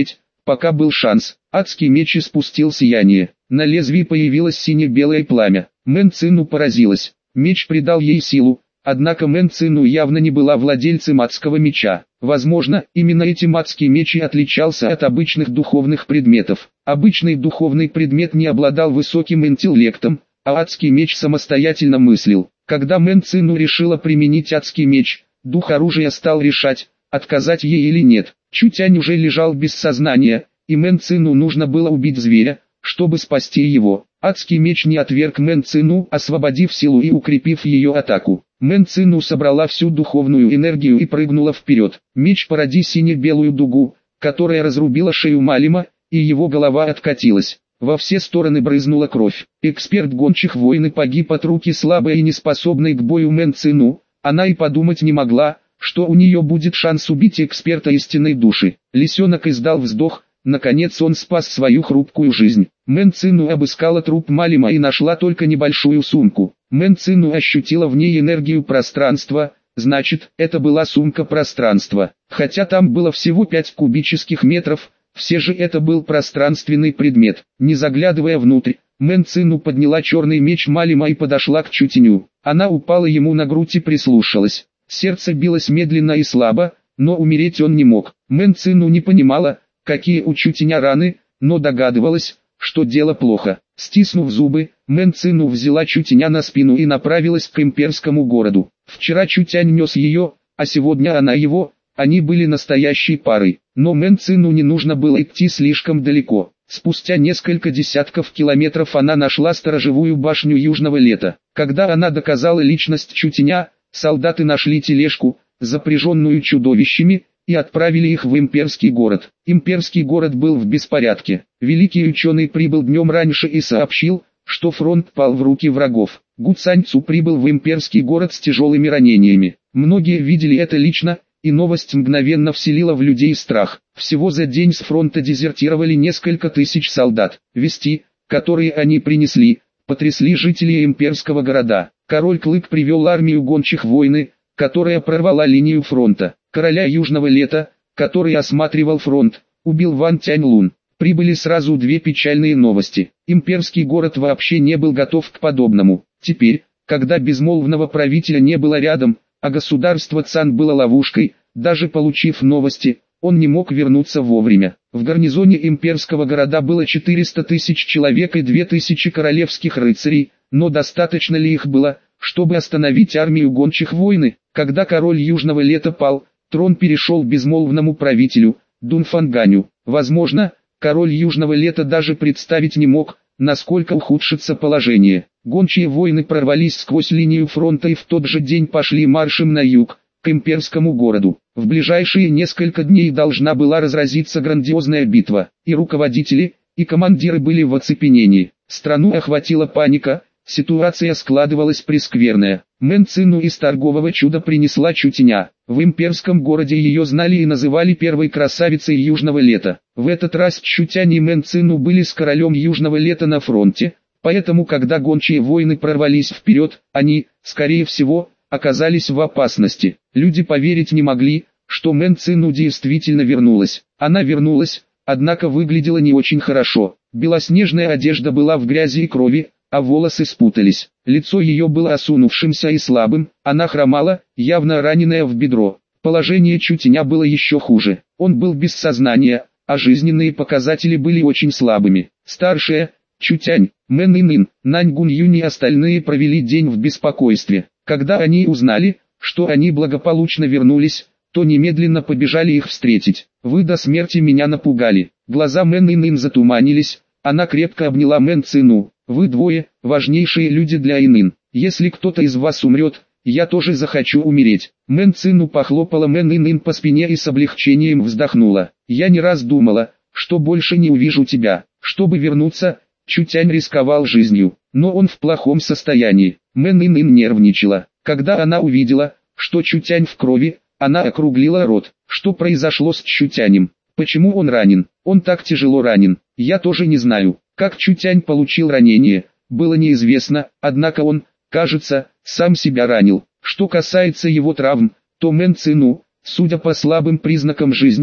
пока был шанс. Адский меч испустил сияние. На лезвии появилось сине-белое пламя. Мэн Цину поразилась. Меч придал ей силу, однако Мэн Цину явно не была владельцем адского меча. Возможно, именно этим адский меч и отличался от обычных духовных предметов. Обычный духовный предмет не обладал высоким интеллектом, а адский меч самостоятельно мыслил. Когда Мэн Цину решила применить адский меч, дух оружия стал решать, отказать ей или нет. Чутянь уже лежал без сознания, и Мэн Цину нужно было убить зверя, чтобы спасти его. Адский меч не отверг Мэн Цину, освободив силу и укрепив ее атаку. Мэн Цину собрала всю духовную энергию и прыгнула вперед. Меч породи сине-белую дугу, которая разрубила шею Малима, и его голова откатилась. Во все стороны брызнула кровь. Эксперт гончих войны погиб от руки слабой и неспособной к бою Мэн Цину. Она и подумать не могла, что у нее будет шанс убить эксперта истинной души. Лисенок издал вздох. Наконец он спас свою хрупкую жизнь. Мэн Цину обыскала труп Малима и нашла только небольшую сумку. Мэн Цину ощутила в ней энергию пространства, значит, это была сумка пространства. Хотя там было всего 5 кубических метров, все же это был пространственный предмет. Не заглядывая внутрь, Мэн Цину подняла черный меч Малима и подошла к Чутяню. Она упала ему на грудь и прислушалась. Сердце билось медленно и слабо, но умереть он не мог. Мэн Цину не понимала, какие у Чутяня раны, но догадывалась, что дело плохо. Стиснув зубы, Мэн Цину взяла Чутяня на спину и направилась к имперскому городу. Вчера Чутянь нес ее, а сегодня она его, они были настоящей парой. Но Мэн Цину не нужно было идти слишком далеко. Спустя несколько десятков километров она нашла сторожевую башню Южного Лета. Когда она доказала личность Чутяня, солдаты нашли тележку, запряженную чудовищами, и отправили их в имперский город. Имперский город был в беспорядке. Великий ученый прибыл днем раньше и сообщил, что фронт пал в руки врагов. Гу Цаньцу прибыл в имперский город с тяжелыми ранениями. Многие видели это лично, и новость мгновенно вселила в людей страх. Всего за день с фронта дезертировали несколько тысяч солдат. Вести, которые они принесли, потрясли жителей имперского города. Король Клык привел армию гончих войны, которая прорвала линию фронта. Короля Южного Лета, который осматривал фронт, убил Ван Тяньлун. Прибыли сразу две печальные новости. Имперский город вообще не был готов к подобному. Теперь, когда безмолвного правителя не было рядом, а государство Цан было ловушкой, даже получив новости, он не мог вернуться вовремя. В гарнизоне имперского города было 400 тысяч человек и 2000 королевских рыцарей, но достаточно ли их было, чтобы остановить армию гончих войны? Когда король Южного Лета пал, трон перешел безмолвному правителю, Дунфанганю. Возможно, король Южного Лета даже представить не мог, насколько ухудшится положение. Гончие войны прорвались сквозь линию фронта и в тот же день пошли маршем на юг, к имперскому городу. В ближайшие несколько дней должна была разразиться грандиозная битва, и руководители, и командиры были в оцепенении. Страну охватила паника, ситуация складывалась прескверная. Мэн Цину из торгового чуда принесла Чутяня. В имперском городе ее знали и называли первой красавицей Южного Лета. В этот раз Чутянь и Мэн Цину были с королем Южного Лета на фронте, поэтому когда гончие войны прорвались вперед, они, скорее всего, оказались в опасности. Люди поверить не могли, что Мэн Цину действительно вернулась. Она вернулась, однако выглядела не очень хорошо. Белоснежная одежда была в грязи и крови, а волосы спутались. Лицо ее было осунувшимся и слабым, она хромала, явно раненая в бедро. Положение Чутяня было еще хуже. Он был без сознания, а жизненные показатели были очень слабыми. Старшая, Чутянь, Мэн Инын, Нань Гун Юнь и остальные провели день в беспокойстве. Когда они узнали, что они благополучно вернулись, то немедленно побежали их встретить. Вы до смерти меня напугали. Глаза Мэн Инын затуманились, она крепко обняла Мэн Цину. Вы двое, важнейшие люди для Инын. Если кто-то из вас умрет, я тоже захочу умереть. Мэн Цину похлопала Мэн Инын по спине и с облегчением вздохнула. Я не раз думала, что больше не увижу тебя. Чтобы вернуться, Чутянь рисковал жизнью, но он в плохом состоянии. Мэн Инын нервничала. Когда она увидела, что Чутянь в крови, она округлила рот. Что произошло с Чутянем? Почему он ранен? Он так тяжело ранен. Я тоже не знаю. Как Чутянь получил ранение, было неизвестно, однако он, кажется, сам себя ранил. Что касается его травм, то Мэн Цину, судя по слабым признакам жизни,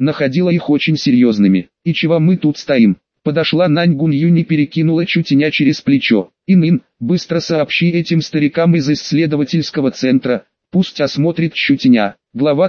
находила их очень серьезными. «И чего мы тут стоим?» Подошла Нань Гуньюнь и перекинула Чутеня через плечо. «Ин-ин, быстро сообщи этим старикам из исследовательского центра, пусть осмотрит Чутеня». Глава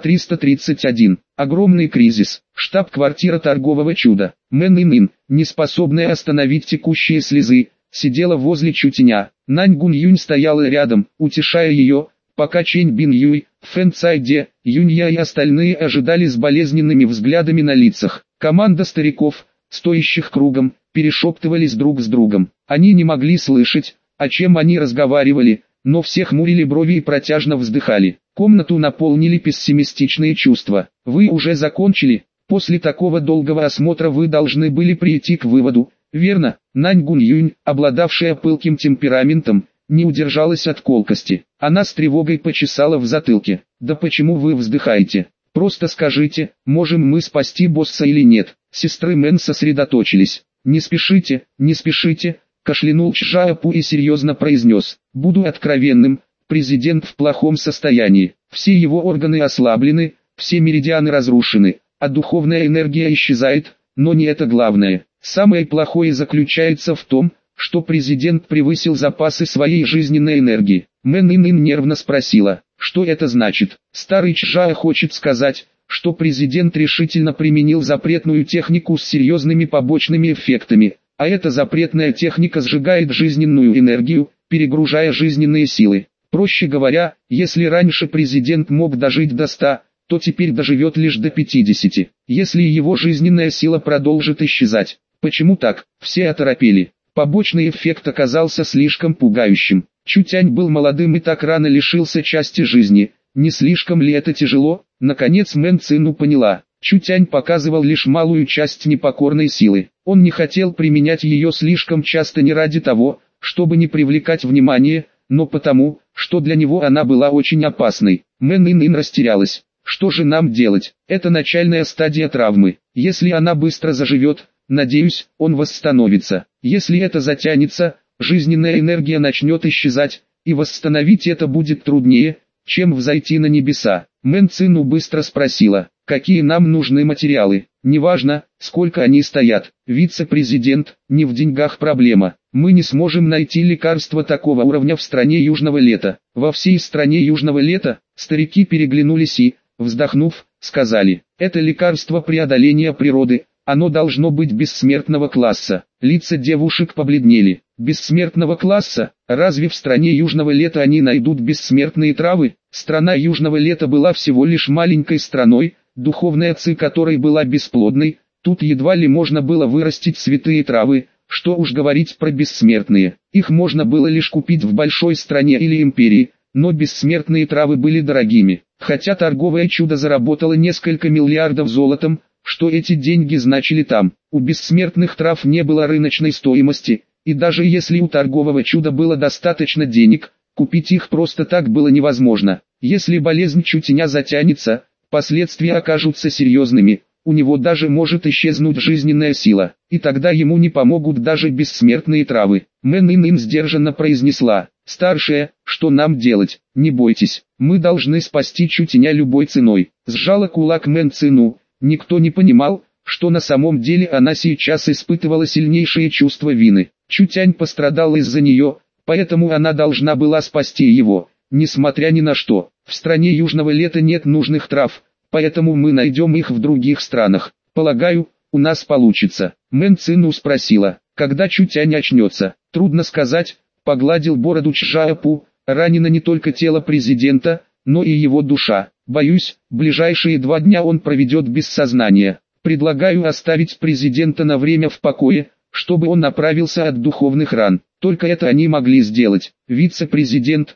331. Огромный кризис. Штаб-квартира торгового чуда. Мэн Ин-ин, неспособная остановить текущие слезы, сидела возле Чутеня. Нань Гуньюнь стояла рядом, утешая ее, пока Чэнь Бин Юй, Фэн Цайде, Юнья и остальные ожидали с болезненными взглядами на лицах. Команда стариков, стоящих кругом, перешептывались друг с другом. Они не могли слышать, о чем они разговаривали, но все хмурили брови и протяжно вздыхали. Комнату наполнили пессимистичные чувства. «Вы уже закончили? После такого долгого осмотра вы должны были прийти к выводу, верно?» Нань Гуньюнь, обладавшая пылким темпераментом, не удержалась от колкости. Она с тревогой почесала в затылке. «Да почему вы вздыхаете? Просто скажите, можем мы спасти босса или нет?» Сестры Мэн сосредоточились. «Не спешите, не спешите», кашлянул Чжаопу и серьезно произнес. «Буду откровенным, президент в плохом состоянии. Все его органы ослаблены, все меридианы разрушены, а духовная энергия исчезает, но не это главное. Самое плохое заключается в том, что президент превысил запасы своей жизненной энергии». Мэн Ин нервно спросила, что это значит. Старый Чжао хочет сказать, что президент решительно применил запретную технику с серьезными побочными эффектами, а эта запретная техника сжигает жизненную энергию, перегружая жизненные силы. Проще говоря, если раньше президент мог дожить до 100, то теперь доживет лишь до 50, если его жизненная сила продолжит исчезать. Почему так? Все оторопели. Побочный эффект оказался слишком пугающим. Чутянь был молодым и так рано лишился части жизни. Не слишком ли это тяжело? Наконец Мэн Цину поняла. Чутянь показывал лишь малую часть непокорной силы. Он не хотел применять ее слишком часто не ради того, чтобы не привлекать внимание, но потому, что для него она была очень опасной. Мэн Ин растерялась. Что же нам делать? Это начальная стадия травмы. Если она быстро заживет, надеюсь, он восстановится. Если это затянется, жизненная энергия начнет исчезать, и восстановить это будет труднее, чем взойти на небеса. Мэн Цину быстро спросила, какие нам нужны материалы. Неважно, сколько они стоят. Вице-президент, не в деньгах проблема. Мы не сможем найти лекарства такого уровня в стране Южного Лета. Во всей стране Южного Лета, старики переглянулись и, вздохнув, сказали, это лекарство преодоления природы, оно должно быть бессмертного класса. Лица девушек побледнели. Бессмертного класса? Разве в стране Южного Лета они найдут бессмертные травы? Страна Южного Лета была всего лишь маленькой страной, духовная ци которой была бесплодной, тут едва ли можно было вырастить святые травы, что уж говорить про бессмертные. Их можно было лишь купить в большой стране или империи, но бессмертные травы были дорогими. Хотя торговое чудо заработало несколько миллиардов золотом, что эти деньги значили там. У бессмертных трав не было рыночной стоимости, и даже если у торгового чуда было достаточно денег, купить их просто так было невозможно. Если болезнь Чутеня затянется, последствия окажутся серьезными, у него даже может исчезнуть жизненная сила, и тогда ему не помогут даже бессмертные травы. Мэн Ин сдержанно произнесла, старшая, что нам делать? Не бойтесь, мы должны спасти Чутеня любой ценой. Сжала кулак Мэн Цину. Никто не понимал, что на самом деле она сейчас испытывала сильнейшее чувство вины. Чутянь пострадал из-за нее, поэтому она должна была спасти его, несмотря ни на что. В стране Южного Лета нет нужных трав, поэтому мы найдем их в других странах. Полагаю, у нас получится. Мэн Цину спросила, когда Чутянь очнется. Трудно сказать, погладил бороду Чжаопу, ранено не только тело президента, но и его душа. Боюсь, ближайшие 2 дня он проведет без сознания. Предлагаю оставить президента на время в покое, чтобы он оправился от духовных ран. Только это они могли сделать. Вице-президент,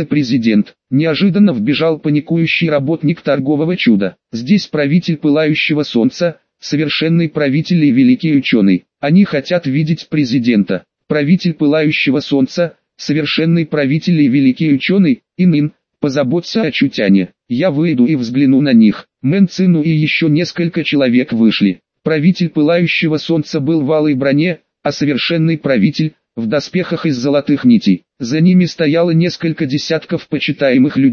неожиданно вбежал паникующий работник торгового чуда. Здесь правитель Пылающего Солнца, совершенный правитель и великий ученый. Они хотят видеть президента. Правитель Пылающего Солнца, совершенный правитель и великий ученый, Ин, позаботься о Чутяне. Я выйду и взгляну на них. Мэн Цину и еще несколько человек вышли. Правитель Пылающего Солнца был в алой броне, а совершенный правитель в доспехах из золотых нитей. За ними стояло несколько десятков почитаемых людей,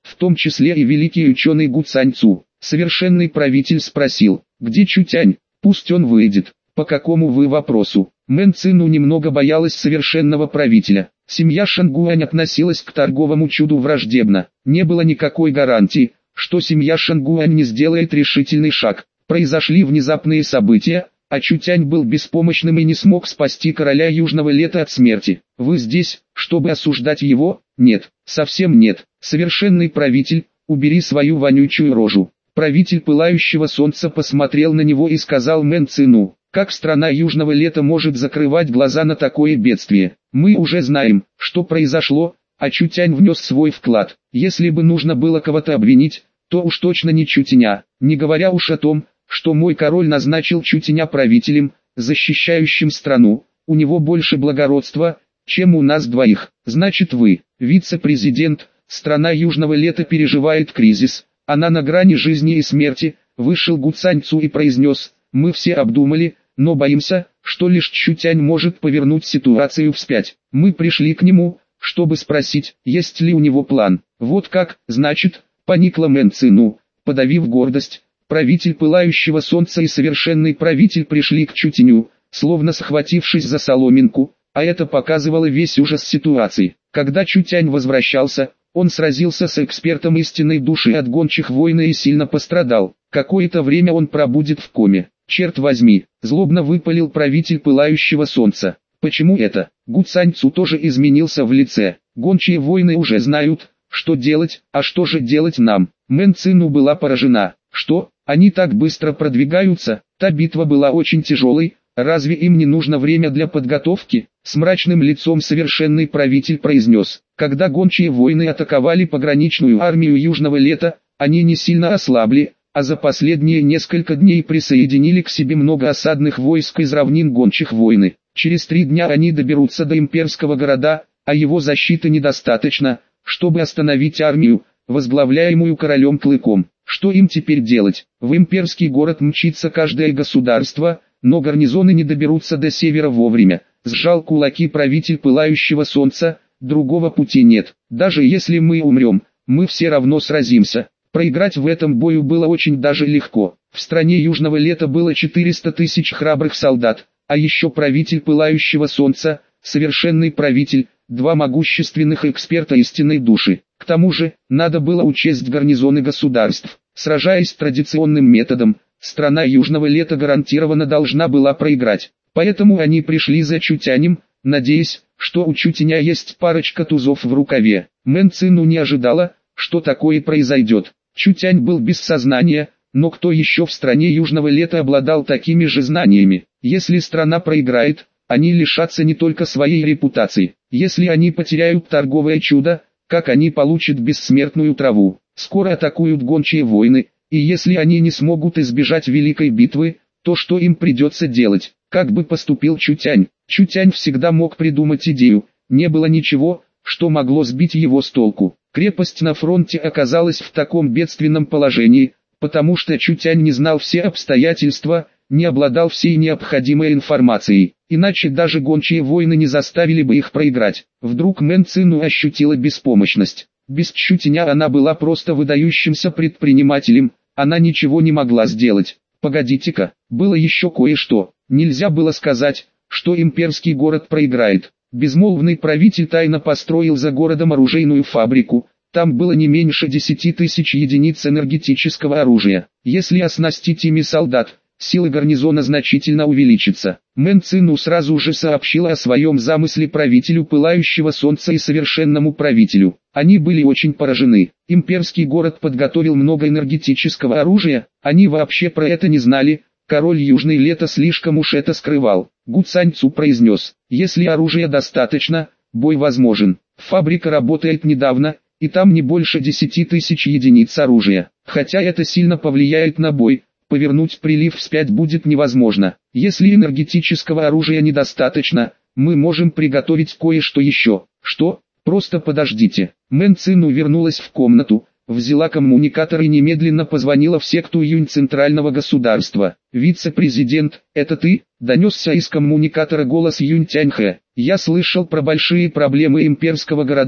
в том числе и великий ученый Гу Цаньцу. Совершенный правитель спросил, где Чутянь, пусть он выйдет. По какому вы вопросу? Мэн Цину немного боялась совершенного правителя. Семья Шангуань относилась к торговому чуду враждебно. Не было никакой гарантии, что семья Шангуань не сделает решительный шаг. Произошли внезапные события, а Чутянь был беспомощным и не смог спасти короля Южного Лета от смерти. Вы здесь, чтобы осуждать его? Нет, совсем нет. Совершенный правитель, убери свою вонючую рожу. Правитель Пылающего Солнца посмотрел на него и сказал Мэн Цину, как страна Южного Лета может закрывать глаза на такое бедствие? Мы уже знаем, что произошло, а Чутянь внес свой вклад. Если бы нужно было кого-то обвинить, то уж точно не Чутяня, не говоря уж о том, что мой король назначил Чутяня правителем, защищающим страну. У него больше благородства, чем у нас двоих. Значит вы, вице-президент, страна Южного Лета переживает кризис, она на грани жизни и смерти. Вышел Гу Цаньцу и произнес, мы все обдумали, но боимся, что лишь Чутянь может повернуть ситуацию вспять. Мы пришли к нему, чтобы спросить, есть ли у него план. Вот как, значит, поникла Мэн Цину, подавив гордость. Правитель Пылающего Солнца и совершенный правитель пришли к Чутяню, словно схватившись за соломинку, а это показывало весь ужас ситуации. Когда Чутянь возвращался, он сразился с экспертом истинной души от гончих войн и сильно пострадал. Какое-то время он пробудет в коме. Черт возьми, злобно выпалил правитель Пылающего Солнца. Почему это? Гу Цаньцу тоже изменился в лице. Гончие войны уже знают, что делать, а что же делать нам? Мэн Цину была поражена. Что, они так быстро продвигаются? Та битва была очень тяжелой, разве им не нужно время для подготовки? С мрачным лицом совершенный правитель произнес. Когда гончие войны атаковали пограничную армию Южного Лета, они не сильно ослабли, а за последние несколько дней присоединили к себе много осадных войск из равнин гончих войны. Через 3 дня они доберутся до имперского города, а его защиты недостаточно, чтобы остановить армию, возглавляемую королем Клыком. Что им теперь делать? В имперский город мчится каждое государство, но гарнизоны не доберутся до севера вовремя. Сжал кулаки правитель Пылающего Солнца, другого пути нет. Даже если мы умрем, мы все равно сразимся. Проиграть в этом бою было очень даже легко. В стране Южного Лета было 400 тысяч храбрых солдат, а еще правитель Пылающего Солнца, совершенный правитель, 2 могущественных эксперта истинной души. К тому же, надо было учесть гарнизоны государств. Сражаясь традиционным методом, страна Южного Лета гарантированно должна была проиграть. Поэтому они пришли за Чутянем, надеясь, что у Чутяня есть парочка тузов в рукаве. Мэн Цину не ожидала, что такое произойдет. Чутянь был без сознания, но кто еще в стране Южного Лета обладал такими же знаниями? Если страна проиграет, они лишатся не только своей репутации. Если они потеряют торговое чудо, как они получат бессмертную траву? Скоро атакуют гончие войны, и если они не смогут избежать великой битвы, то что им придется делать? Как бы поступил Чутянь? Чутянь всегда мог придумать идею, не было ничего, что могло сбить его с толку. Крепость на фронте оказалась в таком бедственном положении, потому что Чутянь не знал все обстоятельства, не обладал всей необходимой информацией, иначе даже гончие войны не заставили бы их проиграть. Вдруг Мэн Цину ощутила беспомощность. Без Чутяня она была просто выдающимся предпринимателем, она ничего не могла сделать. Погодите-ка, было еще кое-что. Нельзя было сказать, что имперский город проиграет. Безмолвный правитель тайно построил за городом оружейную фабрику. Там было не меньше 10 тысяч единиц энергетического оружия. Если оснастить ими солдат, силы гарнизона значительно увеличатся. Мэн Цину сразу же сообщила о своем замысле правителю Пылающего Солнца и совершенному правителю. Они были очень поражены. Имперский город подготовил много энергетического оружия, они вообще про это не знали. Король Южный Лета слишком уж это скрывал. Гу Цаньцу произнес, если оружия достаточно, бой возможен. Фабрика работает недавно, и там не больше 10 тысяч единиц оружия. Хотя это сильно повлияет на бой, повернуть прилив вспять будет невозможно. Если энергетического оружия недостаточно, мы можем приготовить кое-что еще. Что? Просто подождите. Мэн Цину вернулась в комнату, взяла коммуникатор и немедленно позвонила в секту Юнь Центрального государства. «Вице-президент, это ты?» – донесся из коммуникатора голос Юнь Тяньхэ. «Я слышал про большие проблемы имперского города,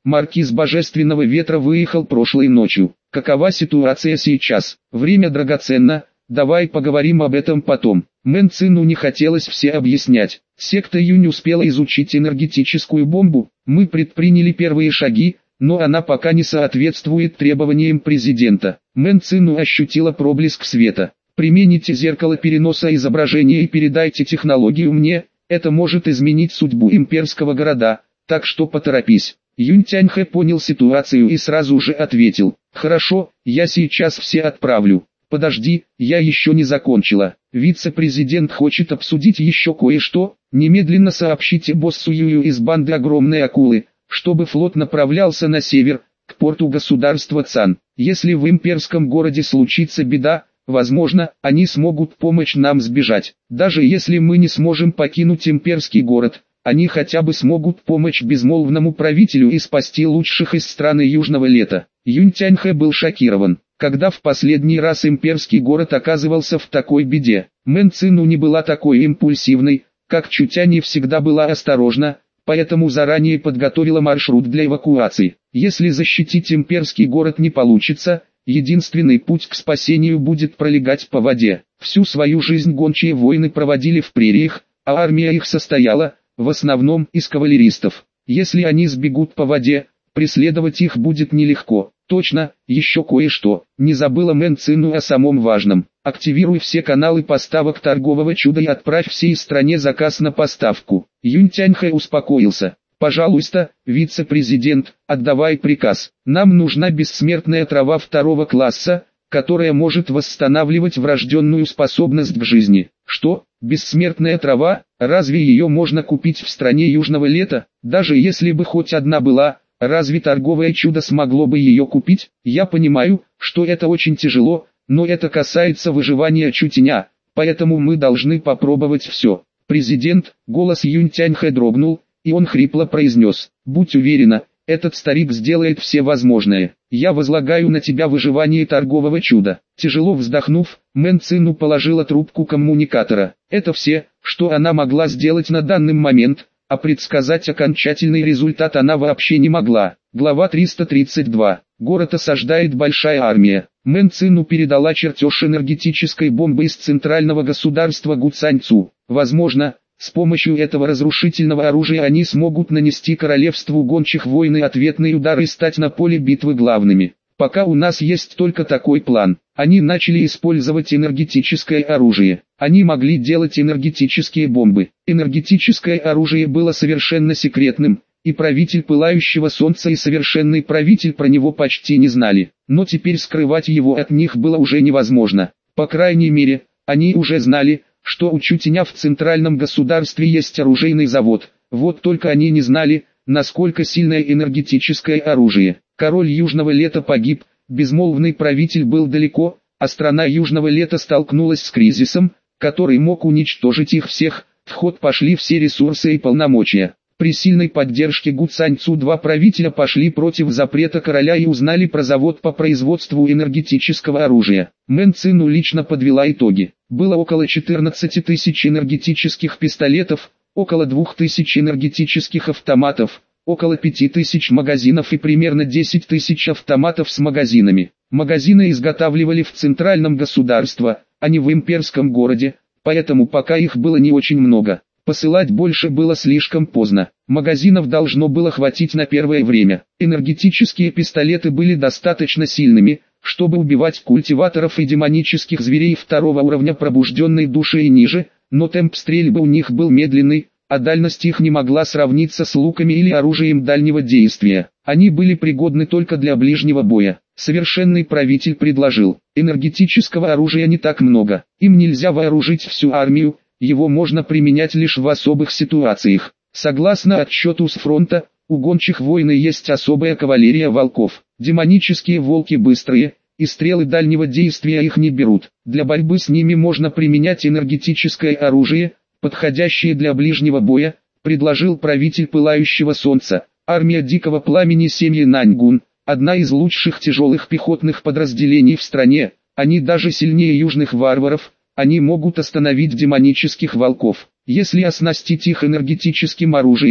Маркиз Божественного Ветра выехал прошлой ночью. Какова ситуация сейчас? Время драгоценно, давай поговорим об этом потом. Мэн Цину не хотелось все объяснять. Секта Юнь успела изучить энергетическую бомбу. Мы предприняли первые шаги, но она пока не соответствует требованиям президента. Мэн Цину ощутила проблеск света. Примените зеркало переноса изображения и передайте технологию мне, это может изменить судьбу имперского города, так что поторопись. Юнь Тяньхэ понял ситуацию и сразу же ответил: хорошо, я сейчас все отправлю. Подожди, я еще не закончила. Вице-президент хочет обсудить еще кое-что. Немедленно сообщите боссу Юю из банды Огромной Акулы, чтобы флот направлялся на север, к порту государства Цан. Если в имперском городе случится беда, возможно, они смогут помочь нам сбежать. Даже если мы не сможем покинуть имперский город, они хотя бы смогут помочь безмолвному правителю и спасти лучших из страны Южного Лета. Юнь Тяньхэ был шокирован. Когда в последний раз имперский город оказывался в такой беде? Мэн Цину не была такой импульсивной, как Чутянь, и всегда была осторожна, поэтому заранее подготовила маршрут для эвакуации. Если защитить имперский город не получится, единственный путь к спасению будет пролегать по воде. Всю свою жизнь гончие войны проводили в прериях, а армия их состояла, в основном, из кавалеристов. Если они сбегут по воде, преследовать их будет нелегко. Точно, еще кое-что. Не забыла Мэн Цину о самом важном. Активируй все каналы поставок торгового чуда и отправь всей стране заказ на поставку. Юнь Тяньхэ успокоился. Пожалуйста, вице-президент, отдавай приказ. Нам нужна бессмертная трава 2-го класса, которая может восстанавливать врожденную способность к жизни. Что? Бессмертная трава? Разве ее можно купить в стране Южного Лета? Даже если бы хоть одна была, разве торговое чудо смогло бы ее купить? Я понимаю, что это очень тяжело, но это касается выживания Чутяня, поэтому мы должны попробовать все. Президент, голос Юнь Тяньхэ дрогнул, и он хрипло произнес: будь уверена, этот старик сделает все возможное. Я возлагаю на тебя выживание торгового чуда. Тяжело вздохнув, Мэн Цину положила трубку коммуникатора. Это все, что она могла сделать на данный момент, а предсказать окончательный результат она вообще не могла. Глава 332. Город осаждает большая армия. Мэн Цину передала чертеж энергетической бомбы из центрального государства Гуцаньцу. Возможно, с помощью этого разрушительного оружия они смогут нанести королевству гончих войн ответный удар и стать на поле битвы главными. Пока у нас есть только такой план. Они начали использовать энергетическое оружие. Они могли делать энергетические бомбы. Энергетическое оружие было совершенно секретным, и правитель Пылающего Солнца и совершенный правитель про него почти не знали. Но теперь скрывать его от них было уже невозможно. По крайней мере, они уже знали, что у Чутяня в центральном государстве есть оружейный завод. Вот только они не знали, насколько сильное энергетическое оружие. Король Южного Лета погиб, безмолвный правитель был далеко, а страна Южного Лета столкнулась с кризисом, который мог уничтожить их всех. В ход пошли все ресурсы и полномочия. При сильной поддержке Гуцаньцу два правителя пошли против запрета короля и узнали про завод по производству энергетического оружия. Мэн Цину лично подвела итоги. Было около 14 тысяч энергетических пистолетов, около 2000 энергетических автоматов, около 5000 магазинов и примерно 10 тысяч автоматов с магазинами. Магазины изготавливали в центральном государстве, а не в имперском городе, поэтому пока их было не очень много. Посылать больше было слишком поздно. Магазинов должно было хватить на первое время. Энергетические пистолеты были достаточно сильными, чтобы убивать культиваторов и демонических зверей 2-го уровня пробужденной души и ниже, но темп стрельбы у них был медленный, а дальность их не могла сравниться с луками или оружием дальнего действия. Они были пригодны только для ближнего боя. Совершенный правитель предложил: энергетического оружия не так много, им нельзя вооружить всю армию, его можно применять лишь в особых ситуациях. Согласно отчету с фронта, у гончих войны есть особая кавалерия волков. Демонические волки быстрые, и стрелы дальнего действия их не берут. Для борьбы с ними можно применять энергетическое оружие, подходящее для ближнего боя, предложил правитель Пылающего Солнца. Армия Дикого Пламени семьи Наньгун, одна из лучших тяжелых пехотных подразделений в стране, они даже сильнее южных варваров. Они могут остановить демонических волков. Если оснастить их энергетическим оружием,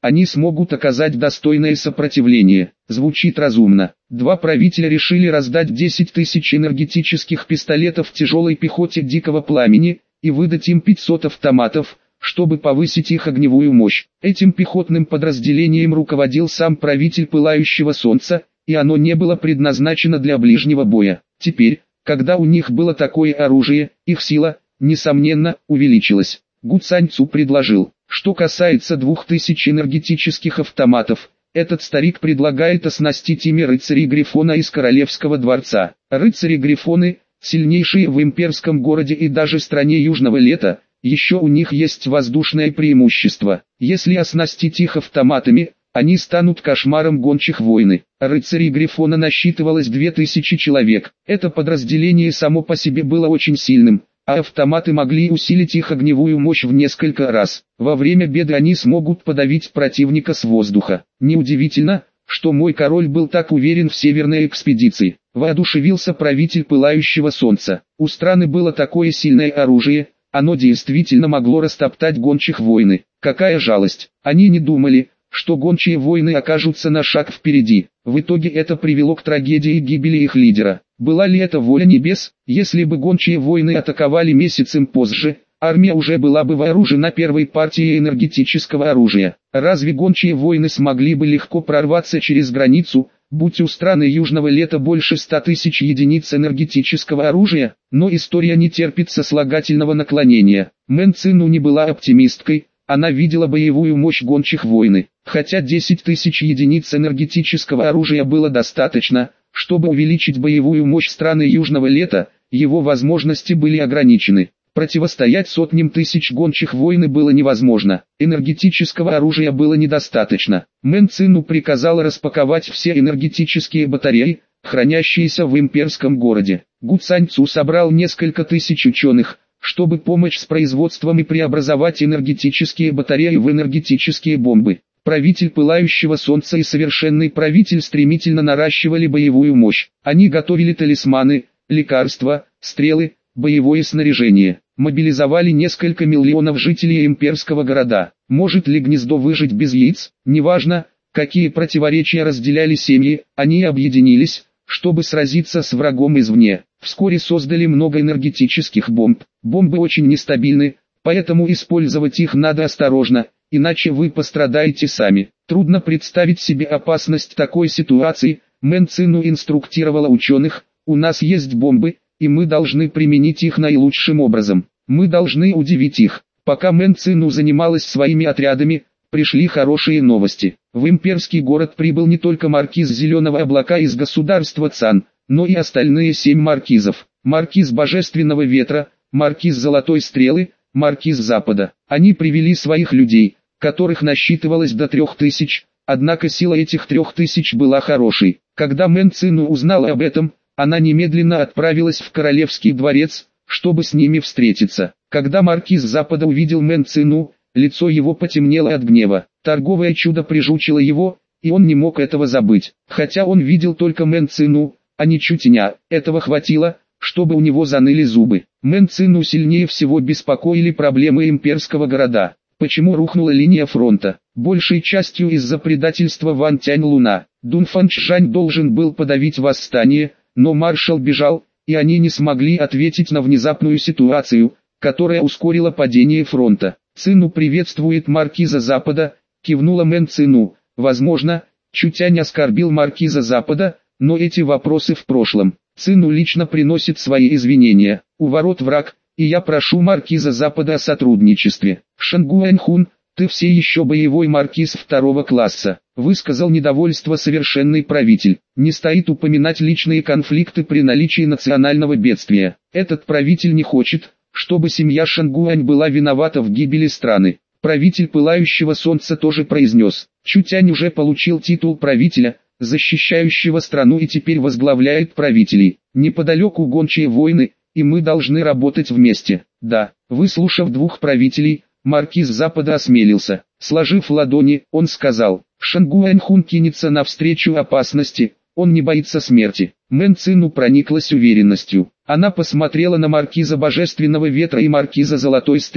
они смогут оказать достойное сопротивление. Звучит разумно. Два правителя решили раздать 10 тысяч энергетических пистолетов тяжелой пехоте Дикого Пламени и выдать им 500 автоматов, чтобы повысить их огневую мощь. Этим пехотным подразделением руководил сам правитель Пылающего Солнца, и оно не было предназначено для ближнего боя. Теперь, когда у них было такое оружие, их сила, несомненно, увеличилась. Гу Цаньцу предложил: что касается 2000 энергетических автоматов, этот старик предлагает оснастить ими рыцарей Грифона из Королевского дворца. Рыцари-грифоны, сильнейшие в имперском городе и даже стране Южного Лета, еще у них есть воздушное преимущество. Если оснастить их автоматами, они станут кошмаром гончих войны. Рыцарей Грифона насчитывалось 2000 человек. Это подразделение само по себе было очень сильным, а автоматы могли усилить их огневую мощь в несколько раз. Во время беды они смогут подавить противника с воздуха. Неудивительно, что мой король был так уверен в северной экспедиции. Воодушевился правитель Пылающего Солнца. У страны было такое сильное оружие, оно действительно могло растоптать гончих войны. Какая жалость! Они не думали, что гончие войны окажутся на шаг впереди. В итоге это привело к трагедии и гибели их лидера. Была ли это воля небес? Если бы гончие войны атаковали месяцем позже, армия уже была бы вооружена первой партией энергетического оружия. Разве гончие войны смогли бы легко прорваться через границу, будь у страны Южного Лета больше 100 тысяч единиц энергетического оружия? Но история не терпит сослагательного наклонения. Мэн Цину не была оптимисткой, она видела боевую мощь гончих войны. Хотя 10 тысяч единиц энергетического оружия было достаточно, чтобы увеличить боевую мощь страны Южного Лета, его возможности были ограничены. Противостоять сотням тысяч гончих войны было невозможно. Энергетического оружия было недостаточно. Мэн Цину приказала распаковать все энергетические батареи, хранящиеся в имперском городе. Гу Цаньцу собрал несколько тысяч ученых, чтобы помочь с производством и преобразовать энергетические батареи в энергетические бомбы. Правитель Пылающего Солнца и Совершенный Правитель стремительно наращивали боевую мощь. Они готовили талисманы, лекарства, стрелы, боевое снаряжение. Мобилизовали несколько миллионов жителей имперского города. Может ли гнездо выжить без яиц? Неважно, какие противоречия разделяли семьи, они объединились, чтобы сразиться с врагом извне. Вскоре создали много энергетических бомб. Бомбы очень нестабильны, поэтому использовать их надо осторожно, иначе вы пострадаете сами. Трудно представить себе опасность такой ситуации. Мэн Цину инструктировала ученых: у нас есть бомбы, и мы должны применить их наилучшим образом. Мы должны удивить их. Пока Мэн Цину занималась своими отрядами, пришли хорошие новости. В имперский город прибыл не только маркиз Зеленого Облака из государства Цан, но и остальные 7 маркизов. Маркиз Божественного Ветра, маркиз Золотой Стрелы, маркиз Запада. Они привели своих людей, которых насчитывалось до 3000, однако сила этих 3000 была хорошей. Когда Мэн Цину узнала об этом, она немедленно отправилась в Королевский дворец, чтобы с ними встретиться. Когда маркиз Запада увидел Мэн Цину, лицо его потемнело от гнева. Торговое чудо прижучило его, и он не мог этого забыть. Хотя он видел только Мэн Цину, а не Чутиня, этого хватило, чтобы у него заныли зубы. Мэн Цину сильнее всего беспокоили проблемы имперского города. Почему рухнула линия фронта? Большей частью из-за предательства Ван Тянь Луна. Дун Фанчжань должен был подавить восстание, но маршал бежал, и они не смогли ответить на внезапную ситуацию, которая ускорила падение фронта. Цину приветствует маркиза Запада, кивнула Мэн Цину. Возможно, Чутянь оскорбил маркиза Запада, но эти вопросы в прошлом. Цину лично приносит свои извинения. У ворот враг, и я прошу маркиза Запада о сотрудничестве. Шангуаньхун, ты все еще боевой маркиз 2 класса, высказал недовольство Совершенный Правитель. Не стоит упоминать личные конфликты при наличии национального бедствия. Этот правитель не хочет, чтобы семья Шангуань была виновата в гибели страны. Правитель Пылающего Солнца тоже произнес: Чутянь уже получил титул правителя, защищающего страну, и теперь возглавляет правителей. Неподалеку гончие войны, и мы должны работать вместе. Да, выслушав 2 правителей, маркиз Запада осмелился. Сложив ладони, он сказал: Шангуаньхун кинется навстречу опасности, он не боится смерти. Мэн Цину прониклась уверенностью. Она посмотрела на маркиза Божественного Ветра и маркиза Золотой Стрелы.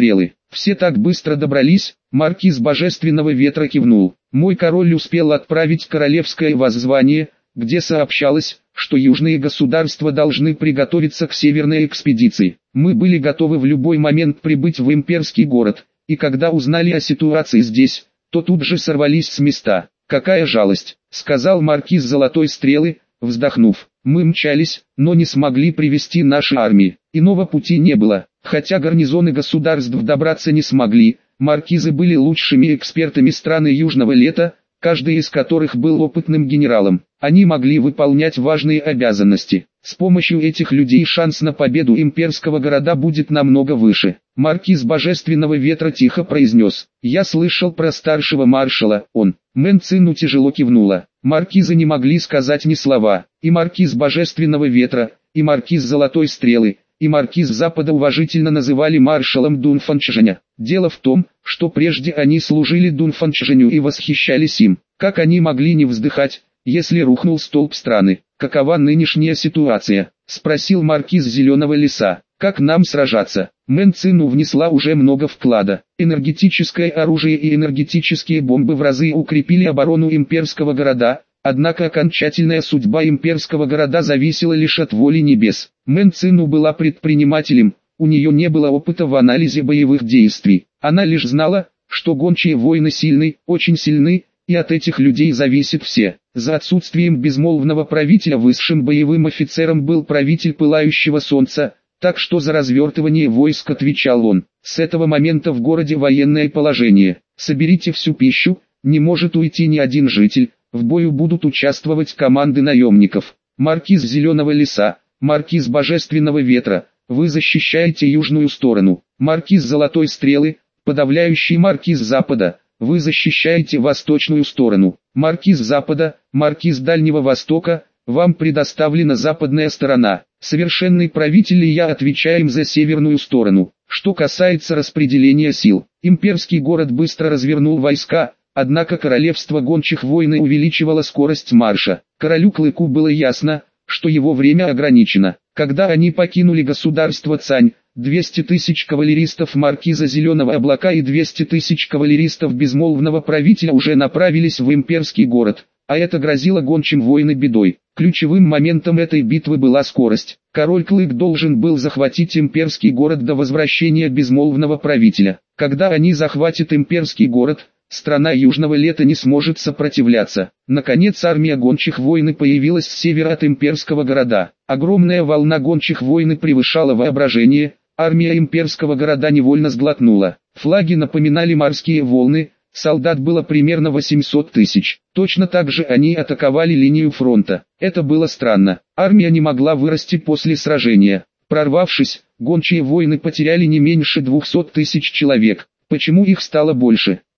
Все так быстро добрались, маркиз Божественного Ветра кивнул. Мой король успел отправить королевское воззвание, где сообщалось, что южные государства должны приготовиться к северной экспедиции. Мы были готовы в любой момент прибыть в имперский город, и когда узнали о ситуации здесь, то тут же сорвались с места. «Какая жалость», — сказал маркиз Золотой Стрелы, вздохнув. «Мы мчались, но не смогли привести наши армии. Иного пути не было, хотя гарнизоны государств добраться не смогли. Маркизы были лучшими экспертами страны Южного Лета, каждый из которых был опытным генералом. Они могли выполнять важные обязанности. С помощью этих людей шанс на победу имперского города будет намного выше». Маркиз Божественного Ветра тихо произнес: «Я слышал про старшего маршала, он». Мэн Цину тяжело кивнула. Маркизы не могли сказать ни слова. И маркиз Божественного Ветра, и маркиз Золотой Стрелы, и маркиз Запада уважительно называли маршалом Дунфанчжэня. Дело в том, что прежде они служили Дунфанчжэню и восхищались им. Как они могли не вздыхать, если рухнул столб страны? «Какова нынешняя ситуация?» — спросил маркиз Зеленого Леса. «Как нам сражаться?» Мэн Цину внесла уже много вклада. Энергетическое оружие и энергетические бомбы в разы укрепили оборону имперского города, однако окончательная судьба имперского города зависела лишь от воли небес. Мэн Цину была предпринимателем, у нее не было опыта в анализе боевых действий. Она лишь знала, что гончие воины сильны, очень сильны, и от этих людей зависит все. За отсутствием безмолвного правителя высшим боевым офицером был правитель Пылающего Солнца, так что за развертывание войск отвечал он. С этого момента в городе военное положение. Соберите всю пищу, не может уйти ни один житель, в бою будут участвовать команды наемников. Маркиз Зеленого Леса, маркиз Божественного Ветра, вы защищаете южную сторону. Маркиз Золотой Стрелы, подавляющий маркиз Запада, вы защищаете восточную сторону. Маркиз Запада, маркиз Дальнего Востока, вам предоставлена западная сторона. Совершенный правитель и я отвечаем за северную сторону. Что касается распределения сил, имперский город быстро развернул войска, однако королевство гончих войны увеличивало скорость марша. Королю Клыку было ясно, что его время ограничено. Когда они покинули государство Цань, 200 тысяч кавалеристов маркиза Зеленого Облака и 200 тысяч кавалеристов безмолвного правителя уже направились в имперский город, а это грозило гончим войны бедой. Ключевым моментом этой битвы была скорость. Король Клык должен был захватить имперский город до возвращения безмолвного правителя. Когда они захватят имперский город, страна Южного Лета не сможет сопротивляться. Наконец армия гончих войны появилась с севера от имперского города. Огромная волна гончих войны превышала воображение, армия имперского города невольно сглотнула. Флаги напоминали морские волны, солдат было примерно 800 тысяч. Точно так же они атаковали линию фронта. Это было странно. Армия не могла вырасти после сражения. Прорвавшись, гончие войны потеряли не меньше 200 тысяч человек. Почему их стало больше?